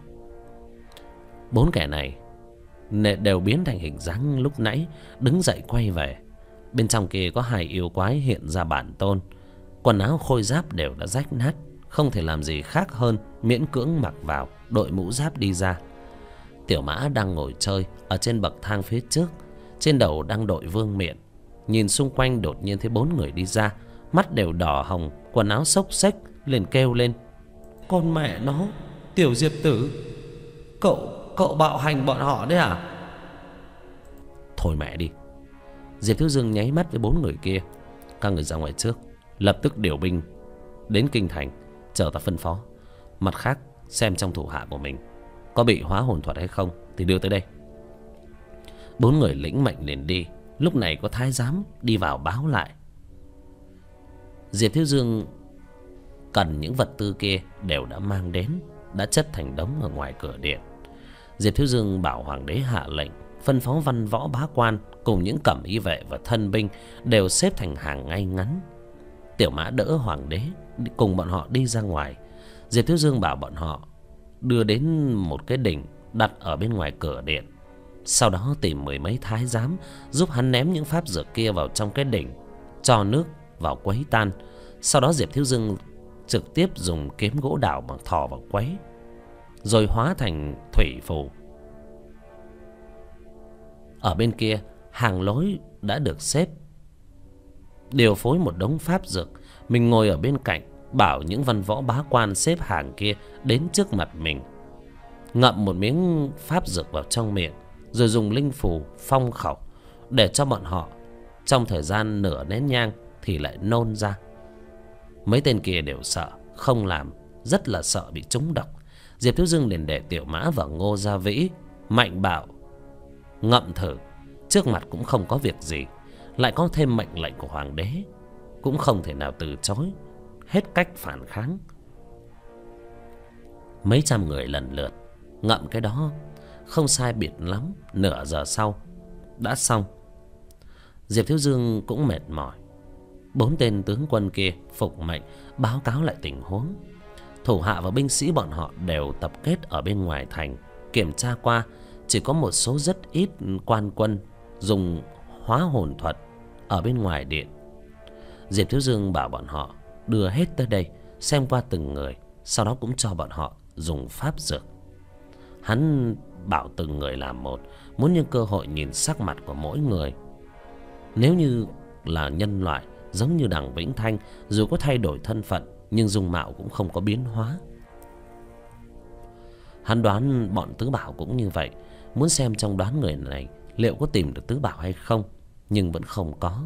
Bốn kẻ này đều biến thành hình dáng lúc nãy, đứng dậy quay về. Bên trong kia có hai yêu quái hiện ra bản tôn. Quần áo khôi giáp đều đã rách nát, không thể làm gì khác hơn miễn cưỡng mặc vào, đội mũ giáp đi ra. Tiểu Mã đang ngồi chơi ở trên bậc thang phía trước, trên đầu đang đội vương miện. Nhìn xung quanh đột nhiên thấy bốn người đi ra, mắt đều đỏ hồng, quần áo xốc xếch, liền kêu lên: Con mẹ nó, Tiểu Diệp Tử, Cậu, cậu bạo hành bọn họ đấy à? Thôi mẹ đi. Diệp Thiếu Dương nháy mắt với bốn người kia. Các người ra ngoài trước, lập tức điều binh đến kinh thành, chờ ta phân phó. Mặt khác, xem trong thủ hạ của mình có bị hóa hồn thuật hay không thì đưa tới đây. Bốn người lĩnh mệnh liền đi. Lúc này có thái giám đi vào báo lại. Diệp Thiếu Dương cần những vật tư kia đều đã mang đến, đã chất thành đống ở ngoài cửa điện. Diệp Thiếu Dương bảo hoàng đế hạ lệnh, phân phó văn võ bá quan cùng những cẩm y vệ và thân binh đều xếp thành hàng ngay ngắn. Tiểu Mã đỡ hoàng đế cùng bọn họ đi ra ngoài. Diệp Thiếu Dương bảo bọn họ đưa đến một cái đỉnh đặt ở bên ngoài cửa điện. Sau đó tìm mười mấy thái giám giúp hắn ném những pháp dược kia vào trong cái đỉnh, cho nước vào quấy tan. Sau đó Diệp Thiếu Dương trực tiếp dùng kiếm gỗ đào mà thò vào quấy, rồi hóa thành thủy phù. Ở bên kia, hàng lối đã được xếp, điều phối một đống pháp dược. Mình ngồi ở bên cạnh, bảo những văn võ bá quan xếp hàng kia đến trước mặt mình, ngậm một miếng pháp dược vào trong miệng, rồi dùng linh phù phong khẩu để cho bọn họ trong thời gian nửa nén nhang thì lại nôn ra. Mấy tên kia đều sợ, không làm, rất là sợ bị trúng độc. Diệp Thiếu Dương liền để Tiểu Mã và Ngô Gia Vĩ mạnh bạo ngậm thử. Trước mặt cũng không có việc gì, lại có thêm mệnh lệnh của hoàng đế, cũng không thể nào từ chối, hết cách phản kháng. Mấy trăm người lần lượt ngậm cái đó, không sai biệt lắm nửa giờ sau đã xong. Diệp Thiếu Dương cũng mệt mỏi. Bốn tên tướng quân kia phục mệnh báo cáo lại tình huống. Thủ hạ và binh sĩ bọn họ đều tập kết ở bên ngoài thành. Kiểm tra qua, chỉ có một số rất ít quan quân dùng hóa hồn thuật ở bên ngoài điện. Diệp Thiếu Dương bảo bọn họ đưa hết tới đây, xem qua từng người, sau đó cũng cho bọn họ dùng pháp dược. Hắn bảo từng người làm một, muốn nhân cơ hội nhìn sắc mặt của mỗi người. Nếu như là nhân loại giống như Đằng Vĩnh Thanh, dù có thay đổi thân phận nhưng dung mạo cũng không có biến hóa. Hắn đoán bọn Tứ Bảo cũng như vậy, muốn xem trong đoán người này liệu có tìm được Tứ Bảo hay không, nhưng vẫn không có.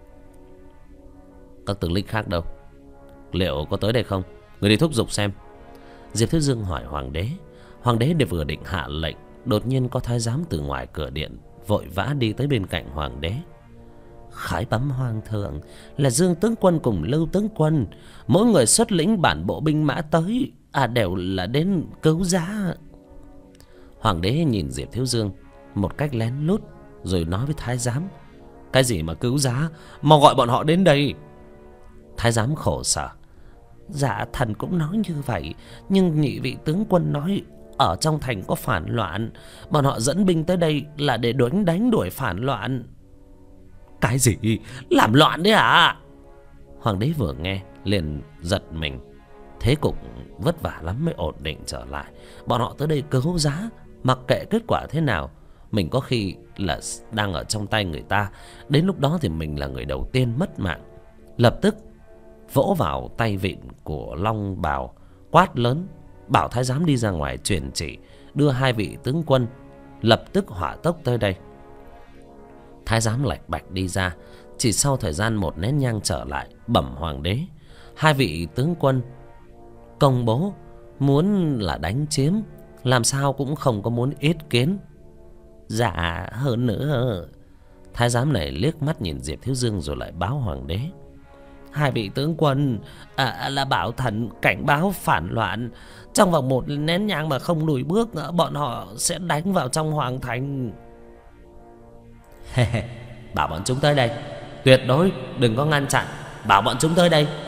Các tướng lĩnh khác đâu, liệu có tới đây không? Người đi thúc giục xem. Diệp Thiếu Dương hỏi hoàng đế. Hoàng đế để vừa định hạ lệnh, đột nhiên có thái giám từ ngoài cửa điện vội vã đi tới bên cạnh hoàng đế. Khải bẩm hoàng thượng, là Dương tướng quân cùng Lưu tướng quân, mỗi người xuất lĩnh bản bộ binh mã tới, à đều là đến cứu giá. Hoàng đế nhìn Diệp Thiếu Dương một cách lén lút, rồi nói với thái giám: cái gì mà cứu giá, mau gọi bọn họ đến đây. Thái giám khổ sở: dạ thần cũng nói như vậy, nhưng nhị vị tướng quân nói ở trong thành có phản loạn, bọn họ dẫn binh tới đây là để đánh đánh đuổi phản loạn. Cái gì? Làm loạn đấy à? Hoàng đế vừa nghe liền giật mình. Thế cục vất vả lắm mới ổn định trở lại. Bọn họ tới đây cứu giá, mặc kệ kết quả thế nào, mình có khi là đang ở trong tay người ta, đến lúc đó thì mình là người đầu tiên mất mạng. Lập tức vỗ vào tay vịn của long bào, quát lớn, bảo thái giám đi ra ngoài truyền chỉ, đưa hai vị tướng quân lập tức hỏa tốc tới đây. Thái giám lạch bạch đi ra, chỉ sau thời gian một nén nhang trở lại, bẩm hoàng đế: hai vị tướng quân công bố muốn là đánh chiếm, làm sao cũng không có muốn yết kiến. Dạ, hơn nữa. Thái giám này liếc mắt nhìn Diệp Thiếu Dương rồi lại báo hoàng đế: hai vị tướng quân à, là bảo thần cảnh báo phản loạn, trong vòng một nén nhang mà không lùi bước, bọn họ sẽ đánh vào trong hoàng thành. Bảo bọn chúng tới đây, tuyệt đối đừng có ngăn chặn, bảo bọn chúng tới đây.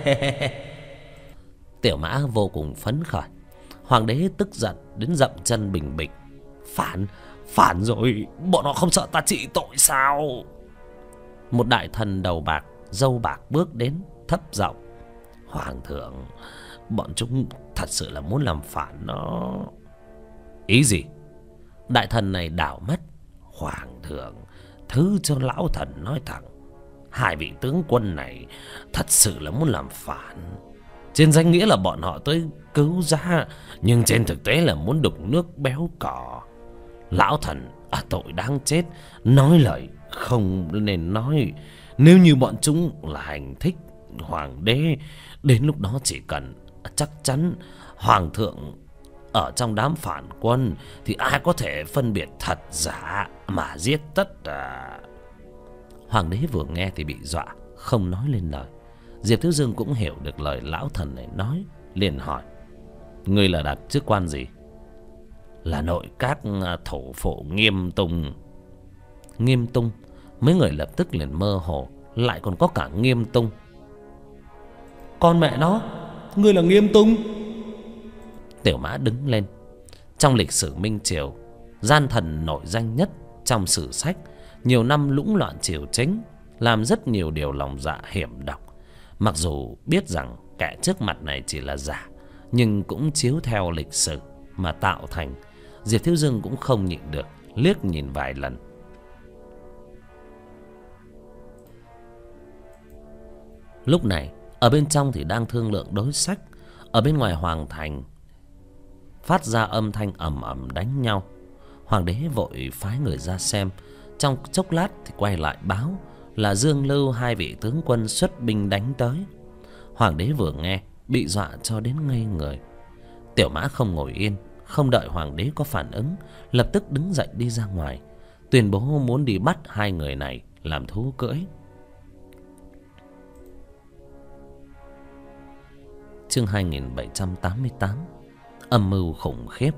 Tiểu Mã vô cùng phấn khởi. Hoàng đế tức giận đến dậm chân bình bịch: Phản, phản rồi, bọn họ không sợ ta trị tội sao? Một đại thần đầu bạc, râu bạc bước đến thấp giọng: Hoàng thượng, bọn chúng thật sự là muốn làm phản đó. Ý gì? Đại thần này đảo mắt: Hoàng thượng, thứ cho lão thần nói thẳng, hai vị tướng quân này thật sự là muốn làm phản. Trên danh nghĩa là bọn họ tới cứu giá, nhưng trên thực tế là muốn đục nước béo cỏ. Lão thần à, tội đáng chết, nói lời không nên nói. Nếu như bọn chúng là hành thích hoàng đế, đến lúc đó chỉ cần chắc chắn hoàng thượng ở trong đám phản quân thì ai có thể phân biệt thật giả mà giết tất à. Hoàng đế vừa nghe thì bị dọa, không nói lên lời. Diệp Thiếu Dương cũng hiểu được lời lão thần này nói, liền hỏi: ngươi là đặt chức quan gì? Là nội các thổ phổ Nghiêm Tùng. Nghiêm Tung? Mấy người lập tức liền mơ hồ, lại còn có cả Nghiêm Tung. Con mẹ nó, ngươi là Nghiêm Tung? Tiểu Mã đứng lên. Trong lịch sử Minh Triều, gian thần nổi danh nhất trong sử sách, nhiều năm lũng loạn triều chính, làm rất nhiều điều lòng dạ hiểm độc. Mặc dù biết rằng kẻ trước mặt này chỉ là giả, nhưng cũng chiếu theo lịch sử mà tạo thành. Diệp Thiếu Dương cũng không nhịn được, liếc nhìn vài lần. Lúc này ở bên trong thì đang thương lượng đối sách. Ở bên ngoài hoàng thành phát ra âm thanh ầm ầm đánh nhau. Hoàng đế vội phái người ra xem. Trong chốc lát thì quay lại báo là Dương Lưu hai vị tướng quân xuất binh đánh tới. Hoàng đế vừa nghe bị dọa cho đến ngây người. Tiểu Mã không ngồi yên, không đợi hoàng đế có phản ứng, lập tức đứng dậy đi ra ngoài, tuyên bố muốn đi bắt hai người này làm thú cưỡi. Chương hai nghìn bảy trăm tám mươi tám. Âm mưu khủng khiếp.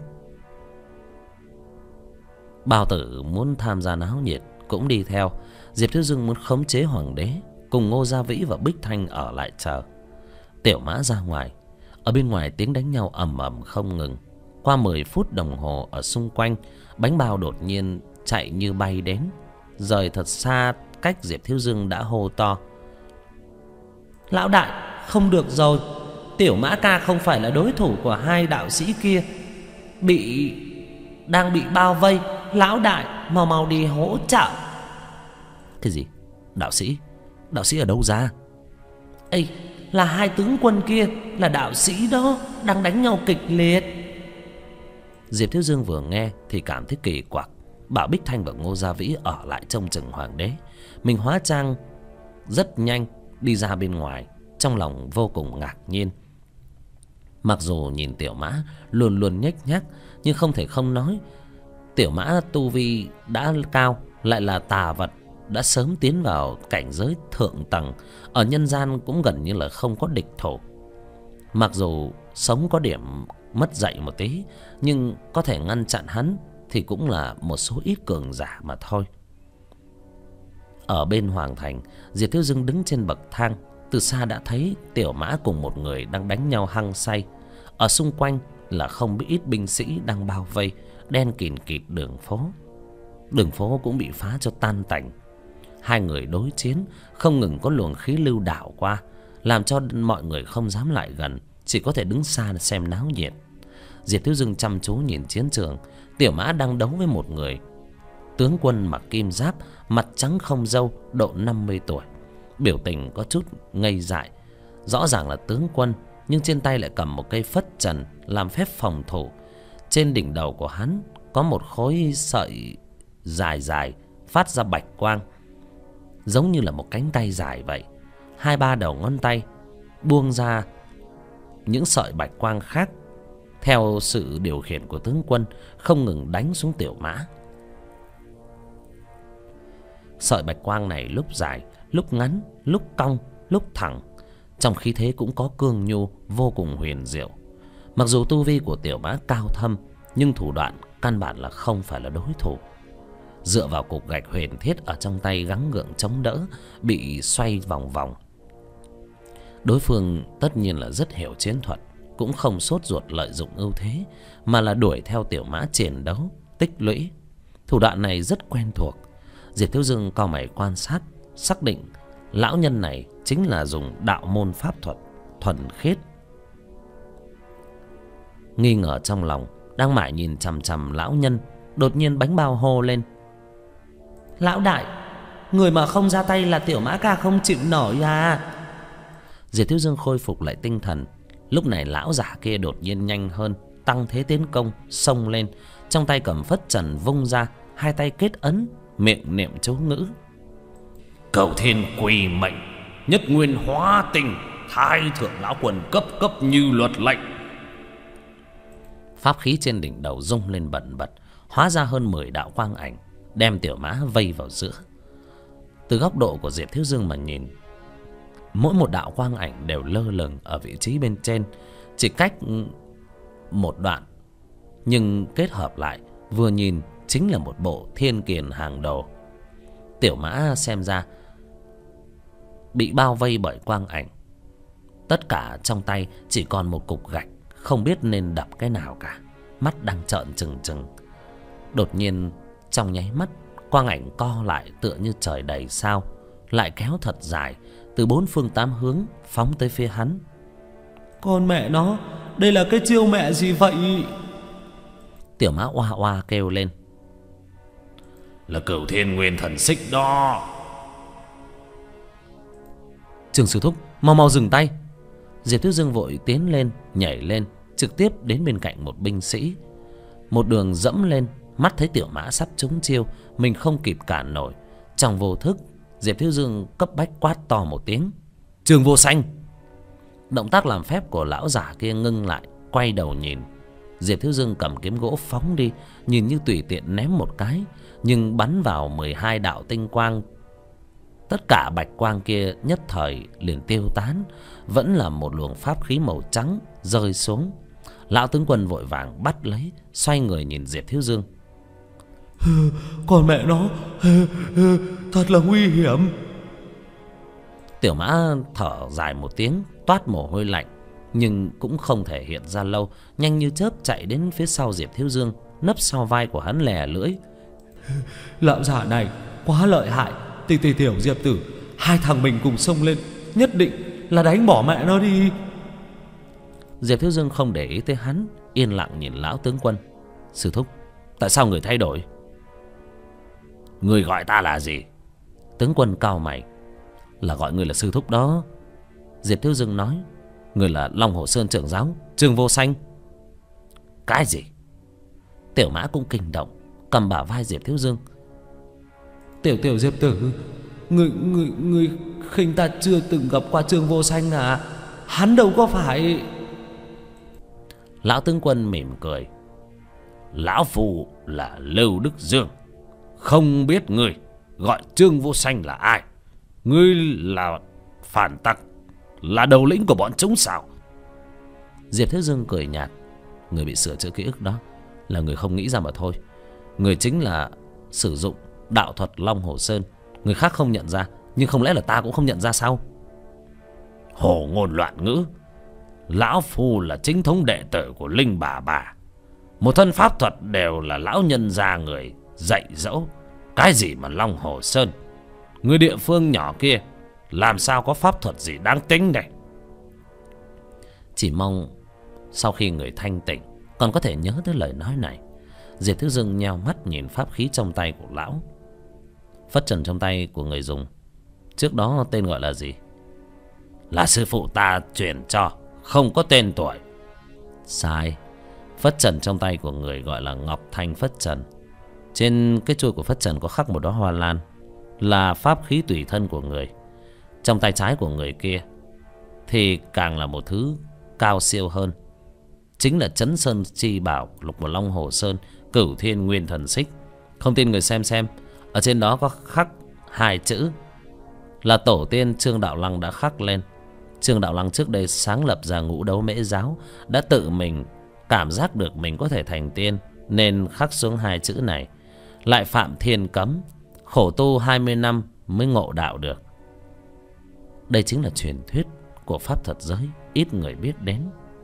Bao Tử muốn tham gia náo nhiệt cũng đi theo. Diệp Thiếu Dương muốn khống chế hoàng đế, cùng Ngô Gia Vĩ và Bích Thanh ở lại chờ. Tiểu Mã ra ngoài. Ở bên ngoài tiếng đánh nhau ầm ầm không ngừng. Qua mười phút đồng hồ, ở xung quanh Bánh Bao đột nhiên chạy như bay đến, rời thật xa cách Diệp Thiếu Dương đã hô to: lão đại, không được rồi, Tiểu Mã ca không phải là đối thủ của hai đạo sĩ kia, bị đang bị bao vây, lão đại mau mau đi hỗ trợ. Cái gì? Đạo sĩ? Đạo sĩ ở đâu ra? Ê, là hai tướng quân kia, là đạo sĩ đó, đang đánh nhau kịch liệt. Diệp Thiếu Dương vừa nghe thì cảm thấy kỳ quặc, bảo Bích Thanh và Ngô Gia Vĩ ở lại trông chừng hoàng đế. Mình hóa trang rất nhanh đi ra bên ngoài, trong lòng vô cùng ngạc nhiên. Mặc dù nhìn Tiểu Mã luôn luôn nhếch nhác, nhưng không thể không nói, Tiểu Mã tu vi đã cao, lại là tà vật, đã sớm tiến vào cảnh giới thượng tầng, ở nhân gian cũng gần như là không có địch thủ. Mặc dù sống có điểm mất dạy một tí, nhưng có thể ngăn chặn hắn thì cũng là một số ít cường giả mà thôi. Ở bên hoàng thành, Diệp Thiếu Dương đứng trên bậc thang, từ xa đã thấy Tiểu Mã cùng một người đang đánh nhau hăng say. Ở xung quanh là không ít binh sĩ đang bao vây, đen kìn kịt đường phố. Đường phố cũng bị phá cho tan tành. Hai người đối chiến, không ngừng có luồng khí lưu đảo qua, làm cho mọi người không dám lại gần, chỉ có thể đứng xa xem náo nhiệt. Diệp Thiếu Dương chăm chú nhìn chiến trường. Tiểu Mã đang đấu với một người tướng quân mặc kim giáp, mặt trắng không râu, độ năm mươi tuổi, biểu tình có chút ngây dại. Rõ ràng là tướng quân, nhưng trên tay lại cầm một cây phất trần làm phép phòng thủ. Trên đỉnh đầu của hắn có một khối sợi dài dài phát ra bạch quang, giống như là một cánh tay dài vậy. Hai ba đầu ngón tay buông ra những sợi bạch quang khác, theo sự điều khiển của tướng quân, không ngừng đánh xuống Tiểu Mã. Sợi bạch quang này lúc dài, lúc ngắn, lúc cong, lúc thẳng, trong khí thế cũng có cương nhu, vô cùng huyền diệu. Mặc dù tu vi của Tiểu Mã cao thâm, nhưng thủ đoạn căn bản là không phải là đối thủ. Dựa vào cục gạch huyền thiết ở trong tay gắng gượng chống đỡ, bị xoay vòng vòng. Đối phương tất nhiên là rất hiểu chiến thuật, cũng không sốt ruột lợi dụng ưu thế, mà là đuổi theo Tiểu Mã chiến đấu, tích lũy. Thủ đoạn này rất quen thuộc. Diệp Thiếu Dương cau mày quan sát, xác định lão nhân này chính là dùng đạo môn pháp thuật thuần khiết. Nghi ngờ trong lòng, đang mải nhìn chằm chằm lão nhân, đột nhiên Bánh Bao hô lên: lão đại, người mà không ra tay là Tiểu Mã ca không chịu nổi à? Diệp Thiếu Dương khôi phục lại tinh thần. Lúc này lão giả kia đột nhiên nhanh hơn, tăng thế tiến công, xông lên, trong tay cầm phất trần vung ra, hai tay kết ấn, miệng niệm chú ngữ. Cầu thiên quỳ mệnh, nhất nguyên hóa tình, thái thượng lão quần cấp cấp như luật lệnh. Pháp khí trên đỉnh đầu rung lên bần bật, hóa ra hơn mười đạo quang ảnh, đem Tiểu Mã vây vào giữa. Từ góc độ của Diệp Thiếu Dương mà nhìn, mỗi một đạo quang ảnh đều lơ lửng ở vị trí bên trên, chỉ cách một đoạn, nhưng kết hợp lại vừa nhìn chính là một bộ thiên kiền hàng đầu. Tiểu Mã xem ra bị bao vây bởi quang ảnh, tất cả trong tay chỉ còn một cục gạch, không biết nên đập cái nào cả, mắt đang trợn trừng trừng. Đột nhiên trong nháy mắt, quang ảnh co lại tựa như trời đầy sao, lại kéo thật dài, từ bốn phương tám hướng phóng tới phía hắn. Con mẹ nó, đây là cái chiêu mẹ gì vậy? Tiểu Mã oa oa kêu lên. Là Cửu Thiên Nguyên Thần Xích đó. Trường sư thúc, mau mau dừng tay. Diệp Thiếu Dương vội tiến lên, nhảy lên, trực tiếp đến bên cạnh một binh sĩ. Một đường dẫm lên, mắt thấy Tiểu Mã sắp trúng chiêu, mình không kịp cản nổi. Trong vô thức, Diệp Thiếu Dương cấp bách quát to một tiếng. Trường Vô Xanh! Động tác làm phép của lão giả kia ngưng lại, quay đầu nhìn. Diệp Thiếu Dương cầm kiếm gỗ phóng đi, nhìn như tùy tiện ném một cái, nhưng bắn vào mười hai đạo tinh quang. Tất cả bạch quang kia nhất thời liền tiêu tán, vẫn là một luồng pháp khí màu trắng rơi xuống. Lão tướng quân vội vàng bắt lấy, xoay người nhìn Diệp Thiếu Dương. Con mẹ nó, thật là nguy hiểm. Tiểu Mã thở dài một tiếng, toát mồ hôi lạnh, nhưng cũng không thể hiện ra lâu, nhanh như chớp chạy đến phía sau Diệp Thiếu Dương, nấp sau vai của hắn lè lưỡi. Lão giả này quá lợi hại, tỷ tỷ tiểu Diệp tử, hai thằng mình cùng xông lên, nhất định là đánh bỏ mẹ nó đi. Diệp Thiếu Dương không để ý tới hắn, yên lặng nhìn lão tướng quân. Sư thúc, tại sao người thay đổi? Người gọi ta là gì? Tướng quân cau mày. Là gọi người là sư thúc đó. Diệp Thiếu Dương nói. Người là Long Hồ Sơn trưởng giáo Trường Vô Xanh. Cái gì? Tiểu Mã cũng kinh động, cầm bả vai Diệp Thiếu Dương. Tiểu tiểu Diệp tử, người người người khinh ta chưa từng gặp qua Trường Vô Xanh à? Hắn đâu có phải. Lão tướng quân mỉm cười. Lão phu là Lưu Đức Dương, không biết ngươi gọi Trương Vô Xanh là ai? Ngươi là phản tặc, là đầu lĩnh của bọn chúng sao? Diệp Thiếu Dương cười nhạt. Người bị sửa chữa ký ức đó là người không nghĩ ra mà thôi. Người chính là sử dụng đạo thuật Long Hồ Sơn. Người khác không nhận ra, nhưng không lẽ là ta cũng không nhận ra sao? Hồ ngôn loạn ngữ. Lão phu là chính thống đệ tử của Linh Bà Bà, một thân pháp thuật đều là lão nhân gia người dạy dỗ. Cái gì mà Long Hồ Sơn? Người địa phương nhỏ kia làm sao có pháp thuật gì đáng tính đây? Chỉ mong sau khi người thanh tỉnh còn có thể nhớ tới lời nói này. Diệp Thiếu Dương nheo mắt nhìn pháp khí trong tay của lão. Phất trần trong tay của người dùng trước đó tên gọi là gì? Là sư phụ ta truyền cho, không có tên tuổi. Sai. Phất trần trong tay của người gọi là Ngọc Thanh Phất Trần. Trên cái chuôi của phất trần có khắc một đóa hoa lan, là pháp khí tùy thân của người. Trong tay trái của người kia thì càng là một thứ cao siêu hơn, chính là Chấn Sơn Chi Bảo Lục Một Long Hồ Sơn Cửu Thiên Nguyên Thần Xích. Không tin người xem xem, ở trên đó có khắc hai chữ, là tổ tiên Trương Đạo Lăng đã khắc lên. Trương Đạo Lăng trước đây sáng lập ra Ngũ Đấu Mễ Giáo, đã tự mình cảm giác được mình có thể thành tiên, nên khắc xuống hai chữ này. Lại phạm thiên cấm, khổ tu hai mươi năm mới ngộ đạo được. Đây chính là truyền thuyết của pháp thuật giới, ít người biết đến.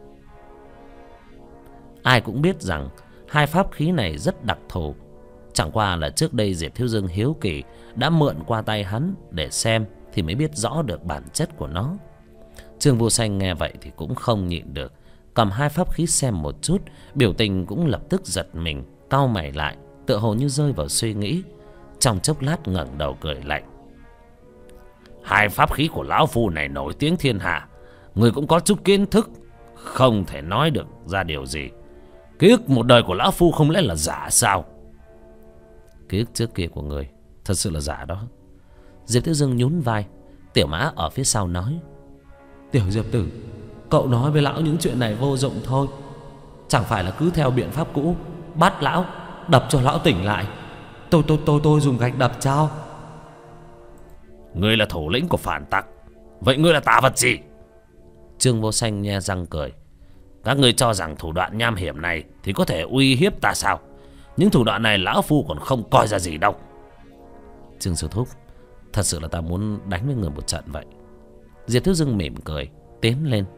Ai cũng biết rằng hai pháp khí này rất đặc thù. Chẳng qua là trước đây Diệp Thiếu Dương hiếu kỳ, đã mượn qua tay hắn để xem, thì mới biết rõ được bản chất của nó. Trương Vô Xanh nghe vậy thì cũng không nhịn được, cầm hai pháp khí xem một chút, biểu tình cũng lập tức giật mình, cau mày lại, tựa hồ như rơi vào suy nghĩ. Trong chốc lát ngẩng đầu cười lạnh. Hai pháp khí của lão phu này nổi tiếng thiên hạ, người cũng có chút kiến thức, không thể nói được ra điều gì. Ký ức một đời của lão phu không lẽ là giả sao? Ký ức trước kia của người thật sự là giả đó. Diệp Thiếu Dương nhún vai. Tiểu Mã ở phía sau nói: Tiểu Diệp tử, cậu nói với lão những chuyện này vô dụng thôi. Chẳng phải là cứ theo biện pháp cũ, bắt lão, đập cho lão tỉnh lại. Tôi tôi tôi tôi dùng gạch đập cho. Ngươi là thủ lĩnh của phản tặc, vậy ngươi là tà vật gì? Trương Vô Sanh nhe răng cười. Các ngươi cho rằng thủ đoạn nham hiểm này thì có thể uy hiếp ta sao? Những thủ đoạn này lão phu còn không coi ra gì đâu. Trương sư thúc, thật sự là ta muốn đánh với người một trận vậy. Diệp Thiếu Dương mỉm cười tiến lên.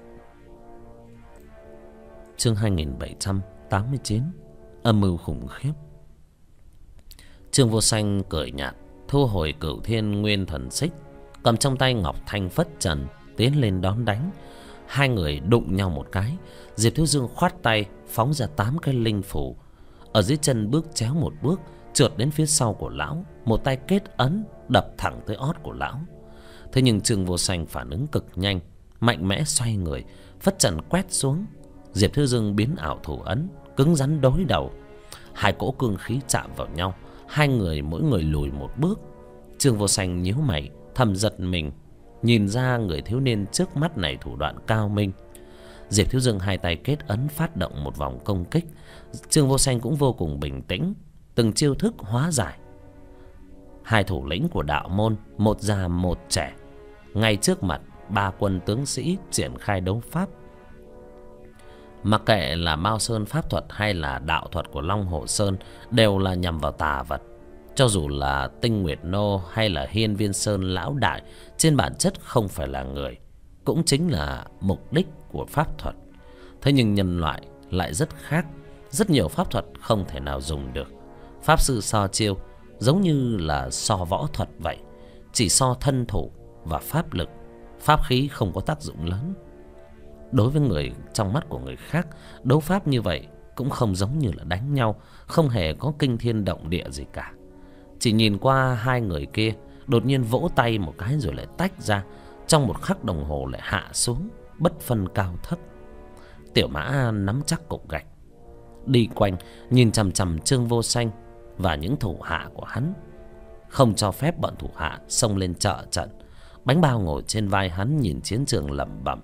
Chương hai nghìn bảy trăm tám mươi chín, âm mưu khủng khiếp. Trương Vô Sanh cười nhạt, thu hồi Cửu Thiên Nguyên Thần Xích, cầm trong tay ngọc thanh phất trần tiến lên đón đánh. Hai người đụng nhau một cái, Diệp Thiếu Dương khoát tay phóng ra tám cái linh phủ, ở dưới chân bước chéo một bước, trượt đến phía sau của lão, một tay kết ấn đập thẳng tới ót của lão. Thế nhưng Trương Vô Sanh phản ứng cực nhanh, mạnh mẽ xoay người, phất trần quét xuống. Diệp Thiếu Dương biến ảo thủ ấn, cứng rắn đối đầu. Hai cỗ cương khí chạm vào nhau, hai người mỗi người lùi một bước. Trương Vô Sanh nhíu mày, thầm giật mình, nhìn ra người thiếu niên trước mắt này thủ đoạn cao minh. Diệp Thiếu Dương hai tay kết ấn phát động một vòng công kích. Trương Vô Sanh cũng vô cùng bình tĩnh, từng chiêu thức hóa giải. Hai thủ lĩnh của đạo môn, một già một trẻ, ngay trước mặt ba quân tướng sĩ triển khai đấu pháp. Mặc kệ là Mao Sơn pháp thuật hay là đạo thuật của Long Hồ Sơn đều là nhằm vào tà vật. Cho dù là Tinh Nguyệt Nô hay là Hiên Viên Sơn lão đại, trên bản chất không phải là người, cũng chính là mục đích của pháp thuật. Thế nhưng nhân loại lại rất khác, rất nhiều pháp thuật không thể nào dùng được. Pháp sư so chiêu giống như là so võ thuật vậy, chỉ so thân thủ và pháp lực, pháp khí không có tác dụng lớn. Đối với người, trong mắt của người khác, đấu pháp như vậy cũng không giống như là đánh nhau, không hề có kinh thiên động địa gì cả. Chỉ nhìn qua hai người kia đột nhiên vỗ tay một cái rồi lại tách ra, trong một khắc đồng hồ lại hạ xuống, bất phân cao thấp. Tiểu Mã nắm chắc cục gạch, đi quanh nhìn chằm chằm Trương Vô Sanh và những thủ hạ của hắn, không cho phép bọn thủ hạ xông lên trợ trận. Bánh bao ngồi trên vai hắn nhìn chiến trường lẩm bẩm: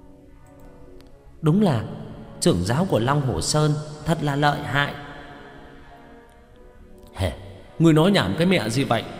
Đúng là trưởng giáo của Long Hồ Sơn thật là lợi hại. Hề, Ngươi nói nhảm cái mẹ gì vậy?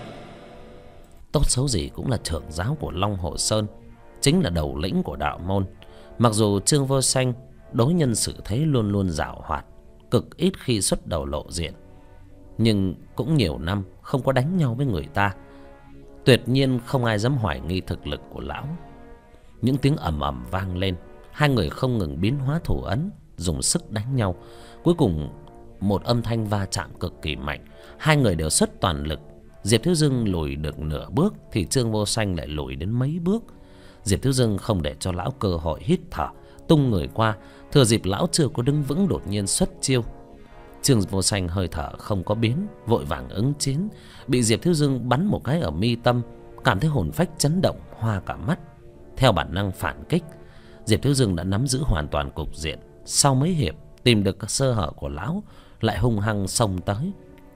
tốt xấu gì cũng là trưởng giáo của Long Hồ Sơn, chính là đầu lĩnh của đạo môn. Mặc dù Trương Vô Sanh đối nhân xử thế luôn luôn giảo hoạt, cực ít khi xuất đầu lộ diện, nhưng cũng nhiều năm không có đánh nhau với người ta, tuyệt nhiên không ai dám hoài nghi thực lực của lão. Những tiếng ầm ầm vang lên, hai người không ngừng biến hóa thủ ấn, dùng sức đánh nhau. Cuối cùng một âm thanh va chạm cực kỳ mạnh, hai người đều xuất toàn lực. Diệp Thiếu Dương lùi được nửa bước thì Trương Vô Sanh lại lùi đến mấy bước. Diệp Thiếu Dương không để cho lão cơ hội hít thở, tung người qua, thừa dịp lão chưa có đứng vững đột nhiên xuất chiêu. Trương Vô Sanh hơi thở không có biến, vội vàng ứng chiến, bị Diệp Thiếu Dương bắn một cái ở mi tâm, cảm thấy hồn phách chấn động, hoa cả mắt. Theo bản năng phản kích, Diệp Thiếu Dương đã nắm giữ hoàn toàn cục diện. Sau mấy hiệp tìm được sơ hở của lão, lại hung hăng xông tới.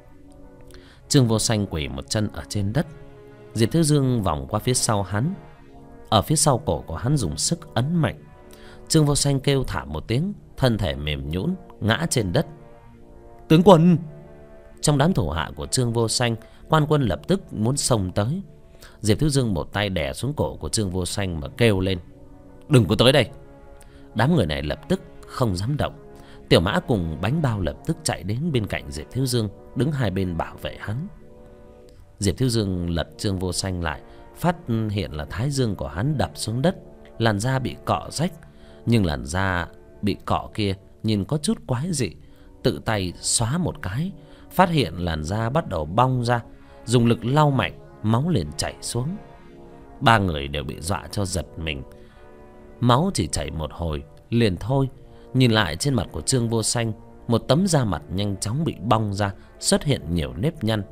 Trương Vô Sanh quỳ một chân ở trên đất, Diệp Thiếu Dương vòng qua phía sau hắn, ở phía sau cổ của hắn dùng sức ấn mạnh. Trương Vô Sanh kêu thảm một tiếng, thân thể mềm nhũn ngã trên đất. Tướng quân! Trong đám thủ hạ của Trương Vô Sanh, quan quân lập tức muốn xông tới. Diệp Thiếu Dương một tay đè xuống cổ của Trương Vô Sanh mà kêu lên: Đừng có tới đây! Đám người này lập tức không dám động. Tiểu Mã cùng Bánh Bao lập tức chạy đến bên cạnh Diệp Thiếu Dương, đứng hai bên bảo vệ hắn. Diệp Thiếu Dương lật Trương Vô Sanh lại, phát hiện là thái dương của hắn đập xuống đất, làn da bị cọ rách. Nhưng làn da bị cọ kia nhìn có chút quái dị, tự tay xóa một cái, phát hiện làn da bắt đầu bong ra, dùng lực lau mạnh, máu liền chảy xuống. Ba người đều bị dọa cho giật mình. Máu chỉ chảy một hồi liền thôi. Nhìn lại trên mặt của Trương Vô Sanh, một tấm da mặt nhanh chóng bị bong ra, xuất hiện nhiều nếp nhăn.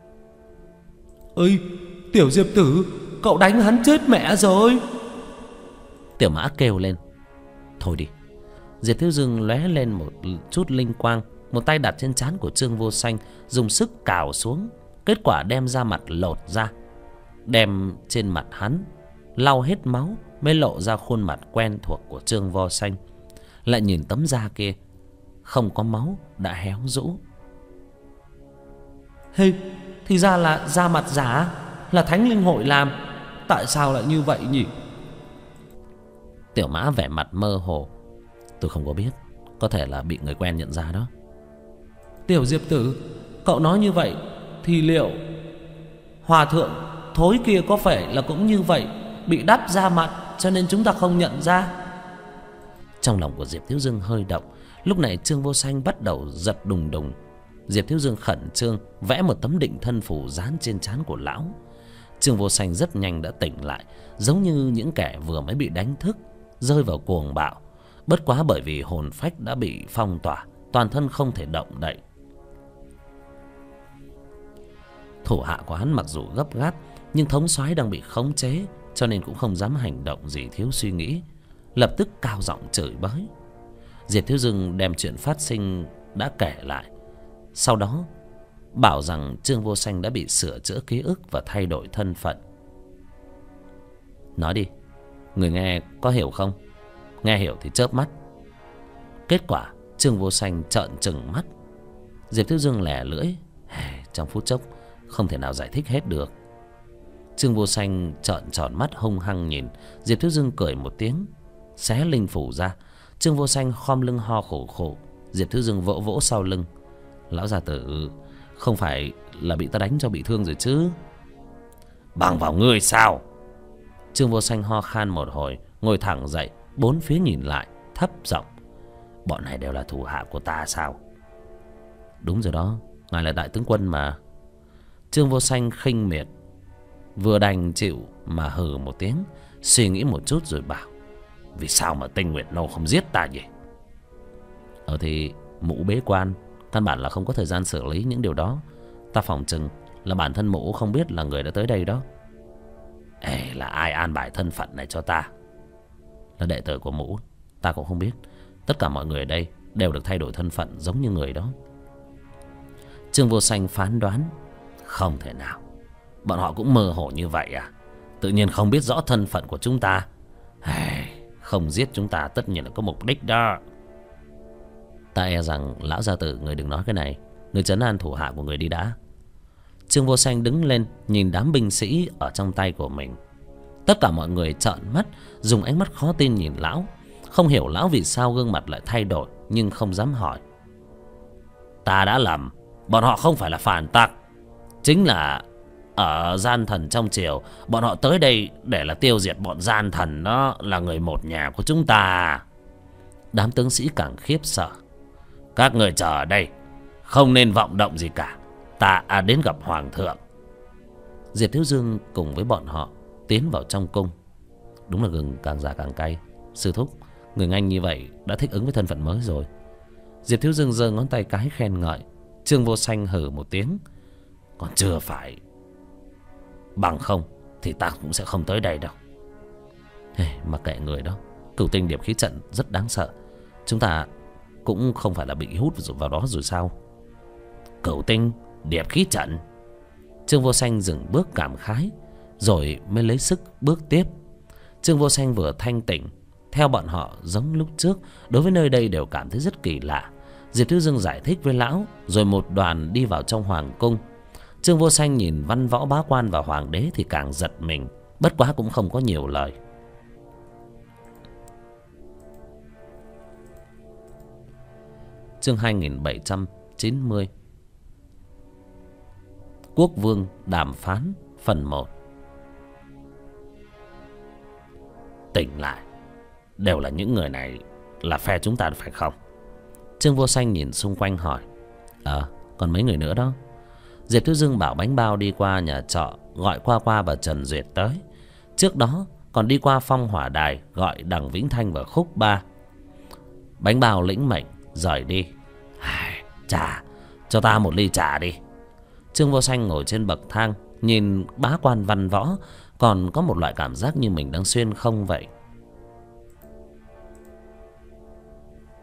Ơi, Tiểu Diệp tử, cậu đánh hắn chết mẹ rồi! Tiểu Mã kêu lên: Thôi đi, Diệp Thiếu Dương lóe lên một chút linh quang, một tay đặt trên trán của Trương Vô Sanh, dùng sức cào xuống. Kết quả đem da mặt lột ra, đem trên mặt hắn lau hết máu, mới lộ ra khuôn mặt quen thuộc của Trương Vô Sanh. Lại nhìn tấm da kia, không có máu, đã héo rũ. Hey, thì ra là da mặt giả, là Thánh Linh Hội làm. Tại sao lại như vậy nhỉ? Tiểu Mã vẻ mặt mơ hồ. Tôi không có biết, có thể là bị người quen nhận ra đó. Tiểu Diệp Tử, cậu nói như vậy thì liệu hòa thượng thối kia có phải là cũng như vậy, bị đắp da mặt cho nên chúng ta không nhận ra? Trong lòng của Diệp Thiếu Dương hơi động. Lúc này Trương Vô Sanh bắt đầu giật đùng đùng. Diệp Thiếu Dương khẩn trương vẽ một tấm định thân phù dán trên trán của lão. Trương Vô Sanh rất nhanh đã tỉnh lại, giống như những kẻ vừa mới bị đánh thức, rơi vào cuồng bạo. Bất quá bởi vì hồn phách đã bị phong tỏa, toàn thân không thể động đậy. Thủ hạ của hắn mặc dù gấp gáp, nhưng thống soái đang bị khống chế, cho nên cũng không dám hành động gì thiếu suy nghĩ, lập tức cao giọng chửi bới. Diệp Thiếu Dương đem chuyện phát sinh đã kể lại, sau đó bảo rằng Trương Vô Sanh đã bị sửa chữa ký ức và thay đổi thân phận. Nói đi, người nghe có hiểu không? Nghe hiểu thì chớp mắt. Kết quả Trương Vô Sanh trợn trừng mắt. Diệp Thiếu Dương lẻ lưỡi, trong phút chốc không thể nào giải thích hết được. Trương Vô Sanh trợn tròn mắt hung hăng nhìn. Diệp Thiếu Dương cười một tiếng, xé linh phủ ra. Trương Vô Sanh khom lưng ho khổ khổ. Diệp Thiếu Dương vỗ vỗ sau lưng. Lão gia tử, không phải là bị ta đánh cho bị thương rồi chứ? Bằng vào ngươi sao? Trương Vô Sanh ho khan một hồi, ngồi thẳng dậy, bốn phía nhìn lại, thấp giọng. Bọn này đều là thủ hạ của ta sao? Đúng rồi đó, ngài là đại tướng quân mà. Trương Vô Sanh khinh miệt, vừa đành chịu mà hừ một tiếng, suy nghĩ một chút rồi bảo. Vì sao mà Tinh Nguyệt Nô không giết ta nhỉ? Ờ thì mụ bế quan, căn bản là không có thời gian xử lý những điều đó. Ta phỏng chừng là bản thân mụ không biết là người đã tới đây đó. Ê, là ai an bài thân phận này cho ta? Là đệ tử của mụ, ta cũng không biết. Tất cả mọi người ở đây đều được thay đổi thân phận giống như người đó. Trương Vô Sanh phán đoán. Không thể nào, bọn họ cũng mơ hồ như vậy à? Tự nhiên không biết rõ thân phận của chúng ta. Ê, không giết chúng ta tất nhiên là có mục đích đó. Ta e rằng lão gia tử, người đừng nói cái này. Người trấn an thủ hạ của người đi đã. Trương Vô Sanh đứng lên, nhìn đám binh sĩ ở trong tay của mình. Tất cả mọi người trợn mắt, dùng ánh mắt khó tin nhìn lão. Không hiểu lão vì sao gương mặt lại thay đổi, nhưng không dám hỏi. Ta đã lầm, bọn họ không phải là phản tặc. Chính là ở gian thần trong triều, bọn họ tới đây để là tiêu diệt bọn gian thần, đó là người một nhà của chúng ta. Đám tướng sĩ càng khiếp sợ. Các người chờ ở đây, không nên vọng động gì cả. Ta à đến gặp hoàng thượng. Diệp Thiếu Dương cùng với bọn họ tiến vào trong cung. Đúng là gừng càng già càng cay. Sư thúc, người nhanh như vậy đã thích ứng với thân phận mới rồi. Diệp Thiếu Dương giơ ngón tay cái khen ngợi. Trương Vô Sanh hừ một tiếng. Còn chưa phải. Bằng không thì ta cũng sẽ không tới đây đâu. Hey, mặc kệ người đó. Cửu tinh điệp khí trận rất đáng sợ. Chúng ta cũng không phải là bị hút vào đó rồi sao? Cửu tinh điệp khí trận? Trương Vô Sanh dừng bước cảm khái, rồi mới lấy sức bước tiếp. Trương Vô Sanh vừa thanh tỉnh, theo bọn họ giống lúc trước, đối với nơi đây đều cảm thấy rất kỳ lạ. Diệp Thiếu Dương giải thích với lão, rồi một đoàn đi vào trong hoàng cung. Trương Vô Sanh nhìn văn võ bá quan và hoàng đế thì càng giật mình, bất quá cũng không có nhiều lời. Chương hai nghìn bảy trăm chín mươi. Quốc vương đàm phán phần một. Tỉnh lại, đều là những người này là phe chúng ta phải không? Trương Vô Sanh nhìn xung quanh hỏi. Ờ, à, còn mấy người nữa đó. Diệp Thiếu Dương bảo bánh bao đi qua nhà trọ gọi Qua Qua và Trần Duyệt tới. Trước đó còn đi qua Phong Hỏa Đài gọi Đằng Vĩnh Thanh và Khúc Ba. Bánh bao lĩnh mệnh rời đi. Trà, cho ta một ly trà đi. Trương Vô Sanh ngồi trên bậc thang, nhìn bá quan văn võ, còn có một loại cảm giác như mình đang xuyên không vậy.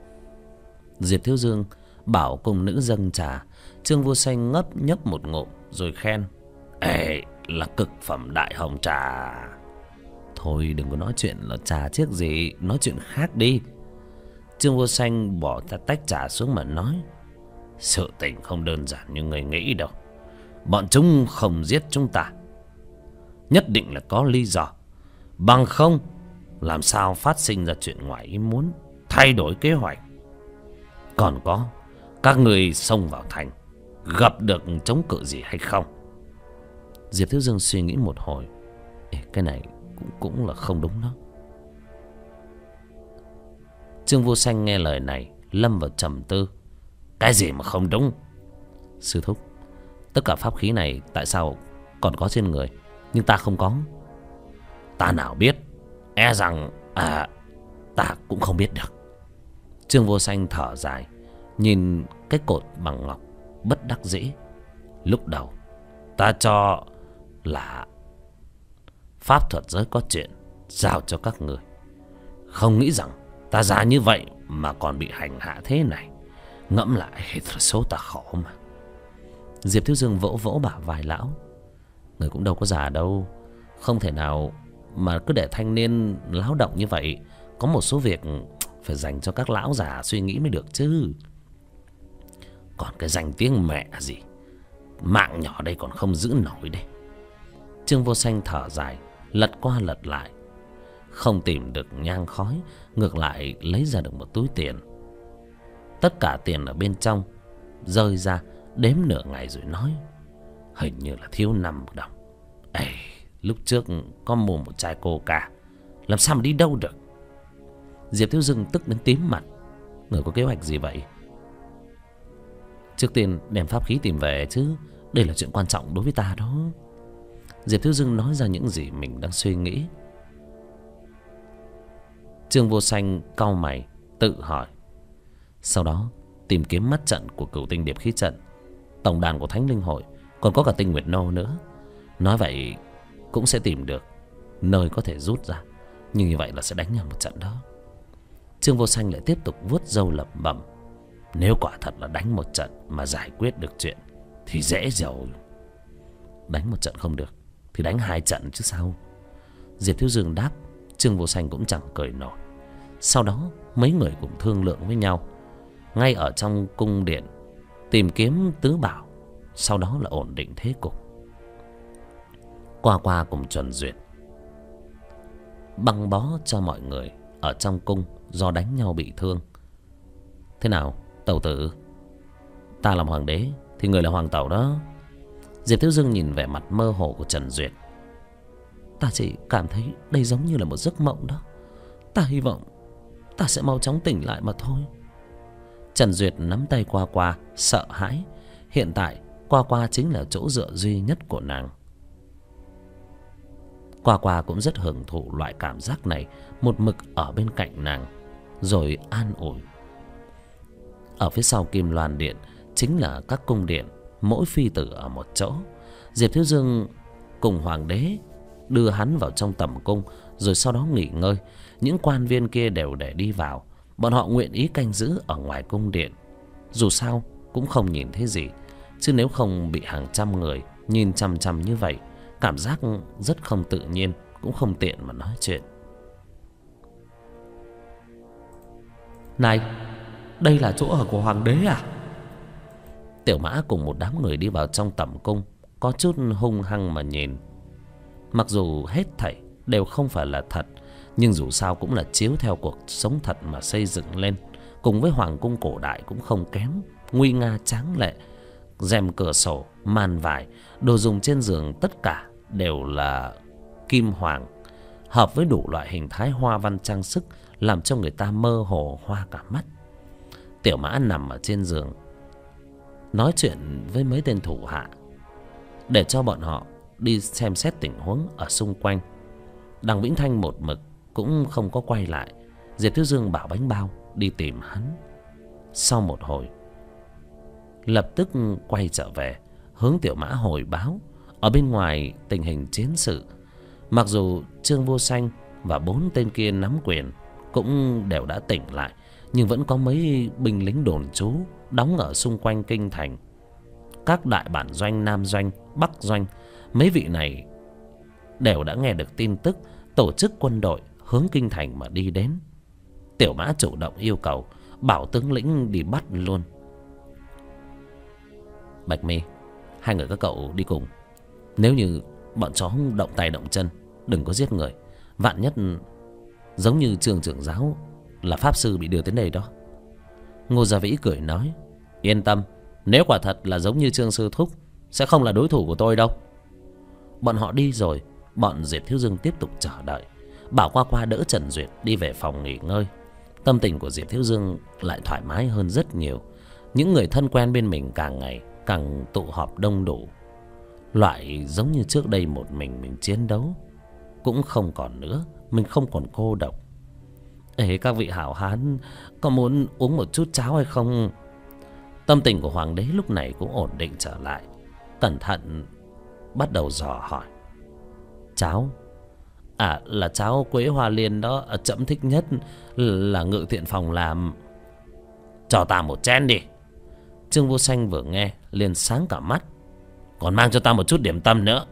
Diệp Thiếu Dương bảo cùng nữ dâng trà. Trương Vô Xanh ngấp nhấp một ngụm rồi khen: Ê, là cực phẩm đại hồng trà. Thôi đừng có nói chuyện là trà chiếc gì, nói chuyện khác đi. Trương Vô Xanh bỏ tách trà xuống mà nói: Sự tình không đơn giản như người nghĩ đâu. Bọn chúng không giết chúng ta, nhất định là có lý do. Bằng không làm sao phát sinh ra chuyện ngoài ý muốn, thay đổi kế hoạch. Còn có, các người xông vào thành, gặp được chống cự gì hay không? Diệp Thiếu Dương suy nghĩ một hồi. Ê, cái này cũng, cũng là không đúng đó. Trương Vô Xanh nghe lời này lâm vào trầm tư. Cái gì mà không đúng? Sư thúc, tất cả pháp khí này tại sao còn có trên người, nhưng ta không có? Ta nào biết, e rằng à ta cũng không biết được. Trương Vô Xanh thở dài, nhìn cái cột bằng ngọc bất đắc dĩ. Lúc đầu ta cho là pháp thuật giới có chuyện giao cho các người, không nghĩ rằng ta già như vậy mà còn bị hành hạ thế này. Ngẫm lại số ta khổ mà. Diệp Thiếu Dương vỗ vỗ bả vai lão: Người cũng đâu có già đâu, không thể nào mà cứ để thanh niên láo động như vậy. Có một số việc phải dành cho các lão già suy nghĩ mới được chứ. Còn cái danh tiếng mẹ gì, mạng nhỏ đây còn không giữ nổi đây. Trương Vô Xanh thở dài, lật qua lật lại, không tìm được nhang khói, ngược lại lấy ra được một túi tiền. Tất cả tiền ở bên trong rơi ra, đếm nửa ngày rồi nói: Hình như là thiếu năm đồng. Ê, lúc trước có mua một chai coca, làm sao mà đi đâu được. Diệp Thiếu Dương tức đến tím mặt: Người có kế hoạch gì vậy? Trước tiên đem pháp khí tìm về chứ, đây là chuyện quan trọng đối với ta đó. Diệp Thiếu Dương nói ra những gì mình đang suy nghĩ. Trương Vô Xanh cau mày tự hỏi. Sau đó tìm kiếm mắt trận của Cửu Tinh Điệp Khí Trận, tổng đàn của Thánh Linh Hội, còn có cả Tinh Nguyệt Nô nữa. Nói vậy cũng sẽ tìm được nơi có thể rút ra, nhưng như vậy là sẽ đánh nhau một trận đó. Trương Vô Xanh lại tiếp tục vuốt râu lẩm bẩm: Nếu quả thật là đánh một trận mà giải quyết được chuyện thì dễ rồi. Đánh một trận không được thì đánh hai trận chứ sao? Diệp Thiếu Dương đáp. Trương Vô Xanh cũng chẳng cười nổi. Sau đó mấy người cũng thương lượng với nhau, ngay ở trong cung điện tìm kiếm tứ bảo, sau đó là ổn định thế cục. Qua qua cùng Chuẩn Duyệt băng bó cho mọi người ở trong cung do đánh nhau bị thương. Thế nào tẩu tử? Ta làm hoàng đế thì người là hoàng tẩu đó. Diệp Thiếu Dương nhìn vẻ mặt mơ hồ của Trần Duyệt: Ta chỉ cảm thấy đây giống như là một giấc mộng đó. Ta hy vọng ta sẽ mau chóng tỉnh lại mà thôi. Trần Duyệt nắm tay Qua Qua, sợ hãi. Hiện tại Qua Qua chính là chỗ dựa duy nhất của nàng. Qua Qua cũng rất hưởng thụ loại cảm giác này, một mực ở bên cạnh nàng rồi an ủi. Ở phía sau Kim Loan Điện chính là các cung điện, mỗi phi tử ở một chỗ. Diệp Thiếu Dương cùng hoàng đế đưa hắn vào trong tầm cung, rồi sau đó nghỉ ngơi. Những quan viên kia đều để đi vào, bọn họ nguyện ý canh giữ ở ngoài cung điện. Dù sao cũng không nhìn thấy gì, chứ nếu không bị hàng trăm người nhìn chằm chằm như vậy, cảm giác rất không tự nhiên, cũng không tiện mà nói chuyện. Này, đây là chỗ ở của hoàng đế à? Tiểu Mã cùng một đám người đi vào trong tẩm cung, có chút hung hăng mà nhìn. Mặc dù hết thảy đều không phải là thật, nhưng dù sao cũng là chiếu theo cuộc sống thật mà xây dựng lên, cùng với hoàng cung cổ đại cũng không kém, nguy nga tráng lệ. Rèm cửa sổ, màn vải, đồ dùng trên giường tất cả đều là kim hoàng, hợp với đủ loại hình thái hoa văn trang sức, làm cho người ta mơ hồ hoa cả mắt. Tiểu Mã nằm ở trên giường nói chuyện với mấy tên thủ hạ, để cho bọn họ đi xem xét tình huống ở xung quanh. Đằng Vĩnh Thanh một mực cũng không có quay lại. Diệp Thiếu Dương bảo Bánh Bao đi tìm hắn. Sau một hồi lập tức quay trở về, hướng Tiểu Mã hồi báo ở bên ngoài tình hình chiến sự. Mặc dù Trương Vô Xanh và bốn tên kia nắm quyền cũng đều đã tỉnh lại, nhưng vẫn có mấy binh lính đồn trú đóng ở xung quanh kinh thành. Các đại bản doanh Nam Doanh, Bắc Doanh, mấy vị này đều đã nghe được tin tức tổ chức quân đội hướng kinh thành mà đi đến. Tiểu Mã chủ động yêu cầu bảo tướng lĩnh đi bắt luôn. Bạch Mi, hai người các cậu đi cùng. Nếu như bọn chó động tay động chân, đừng có giết người. Vạn nhất giống như Trương trưởng giáo là pháp sư bị đưa đến đây đó. Ngô Gia Vĩ cười nói, yên tâm, nếu quả thật là giống như Trương sư thúc, sẽ không là đối thủ của tôi đâu. Bọn họ đi rồi, bọn Diệp Thiếu Dương tiếp tục chờ đợi. Bảo Qua Qua đỡ Trần Duyệt đi về phòng nghỉ ngơi. Tâm tình của Diệp Thiếu Dương lại thoải mái hơn rất nhiều. Những người thân quen bên mình càng ngày càng tụ họp đông đủ. Loại giống như trước đây một mình mình chiến đấu cũng không còn nữa. Mình không còn cô độc. Ê các vị hảo hán, có muốn uống một chút cháo hay không? Tâm tình của Hoàng đế lúc này cũng ổn định trở lại. Cẩn thận bắt đầu dò hỏi. Cháo? À là cháo quế hoa liên đó, trẫm thích nhất là Ngự Thiện Phòng làm. Cho ta một chén đi. Trương Vô Sanh vừa nghe liền sáng cả mắt. Còn mang cho ta một chút điểm tâm nữa.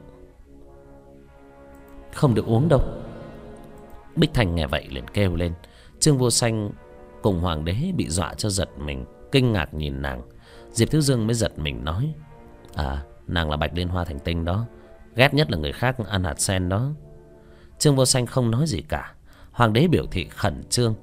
Không được uống đâu. Bích Thành nghe vậy liền kêu lên. Trương Vô Sanh cùng Hoàng đế bị dọa cho giật mình, kinh ngạc nhìn nàng. Diệp Thiếu Dương mới giật mình nói, à nàng là Bạch Liên Hoa Thành Tinh đó, ghét nhất là người khác ăn hạt sen đó. Trương Vô Sanh không nói gì cả. Hoàng đế biểu thị khẩn trương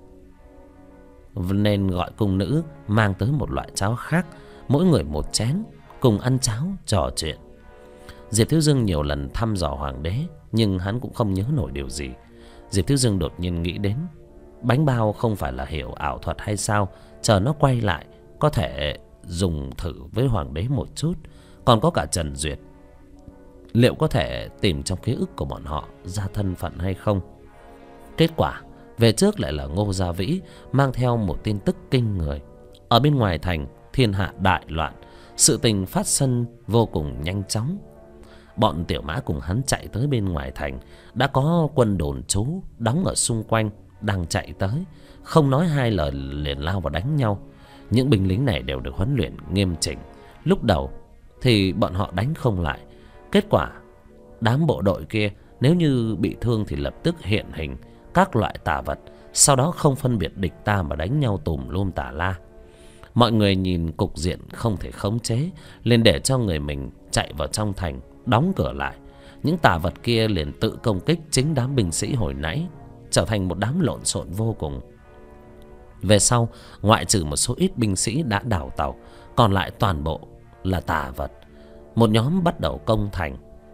nên gọi cung nữ mang tới một loại cháo khác, mỗi người một chén, cùng ăn cháo trò chuyện. Diệp Thiếu Dương nhiều lần thăm dò Hoàng đế, nhưng hắn cũng không nhớ nổi điều gì. Diệp Thiếu Dương đột nhiên nghĩ đến, bánh bao không phải là hiểu ảo thuật hay sao? Chờ nó quay lại, có thể dùng thử với Hoàng đế một chút. Còn có cả Trần Duyệt, liệu có thể tìm trong ký ức của bọn họ ra thân phận hay không? Kết quả về trước lại là Ngô Gia Vĩ mang theo một tin tức kinh người. Ở bên ngoài thành, thiên hạ đại loạn, sự tình phát sinh vô cùng nhanh chóng. Bọn Tiểu Mã cùng hắn chạy tới bên ngoài thành, đã có quân đồn trú đóng ở xung quanh đang chạy tới, không nói hai lời liền lao vào đánh nhau. Những binh lính này đều được huấn luyện nghiêm chỉnh. Lúc đầu thì bọn họ đánh không lại, kết quả đám bộ đội kia nếu như bị thương thì lập tức hiện hình các loại tà vật, sau đó không phân biệt địch ta mà đánh nhau tùm lum tà la. Mọi người nhìn cục diện không thể khống chế, liền để cho người mình chạy vào trong thành, đóng cửa lại. Những tà vật kia liền tự công kích chính đám binh sĩ hồi nãy, trở thành một đám lộn xộn vô cùng. Về sau, ngoại trừ một số ít binh sĩ đã đào tàu, còn lại toàn bộ là tà vật. Một nhóm bắt đầu công thành.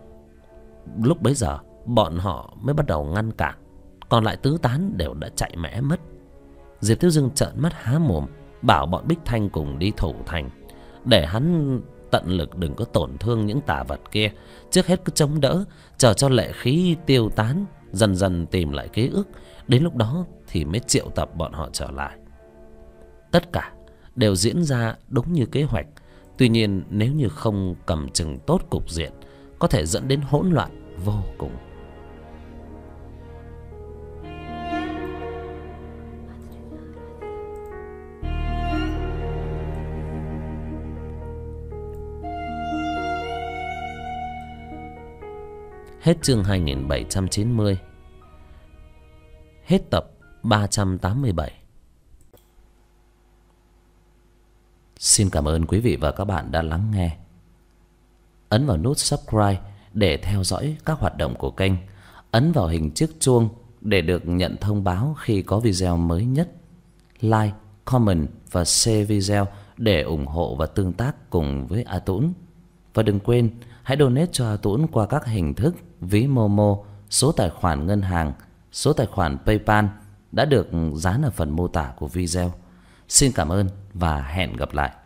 Lúc bấy giờ bọn họ mới bắt đầu ngăn cản, còn lại tứ tán đều đã chạy mẽ mất. Diệp Thiếu Dương trợn mắt há mồm, bảo bọn Bích Thanh cùng đi thủ thành, để hắn tận lực đừng có tổn thương những tà vật kia. Trước hết cứ chống đỡ, chờ cho lệ khí tiêu tán, dần dần tìm lại ký ức. Đến lúc đó thì mới triệu tập bọn họ trở lại. Tất cả đều diễn ra đúng như kế hoạch. Tuy nhiên nếu như không cầm chừng tốt cục diện, có thể dẫn đến hỗn loạn vô cùng. Hết chương hai nghìn bảy trăm chín mươi. Hết tập ba trăm tám mươi bảy. Xin cảm ơn quý vị và các bạn đã lắng nghe. Ấn vào nút subscribe để theo dõi các hoạt động của kênh. Ấn vào hình chiếc chuông để được nhận thông báo khi có video mới nhất. Like, comment và share video để ủng hộ và tương tác cùng với A Tũng. Và đừng quên hãy donate cho A Tũng qua các hình thức ví Momo, số tài khoản ngân hàng, số tài khoản PayPal đã được dán ở phần mô tả của video. Xin cảm ơn và hẹn gặp lại.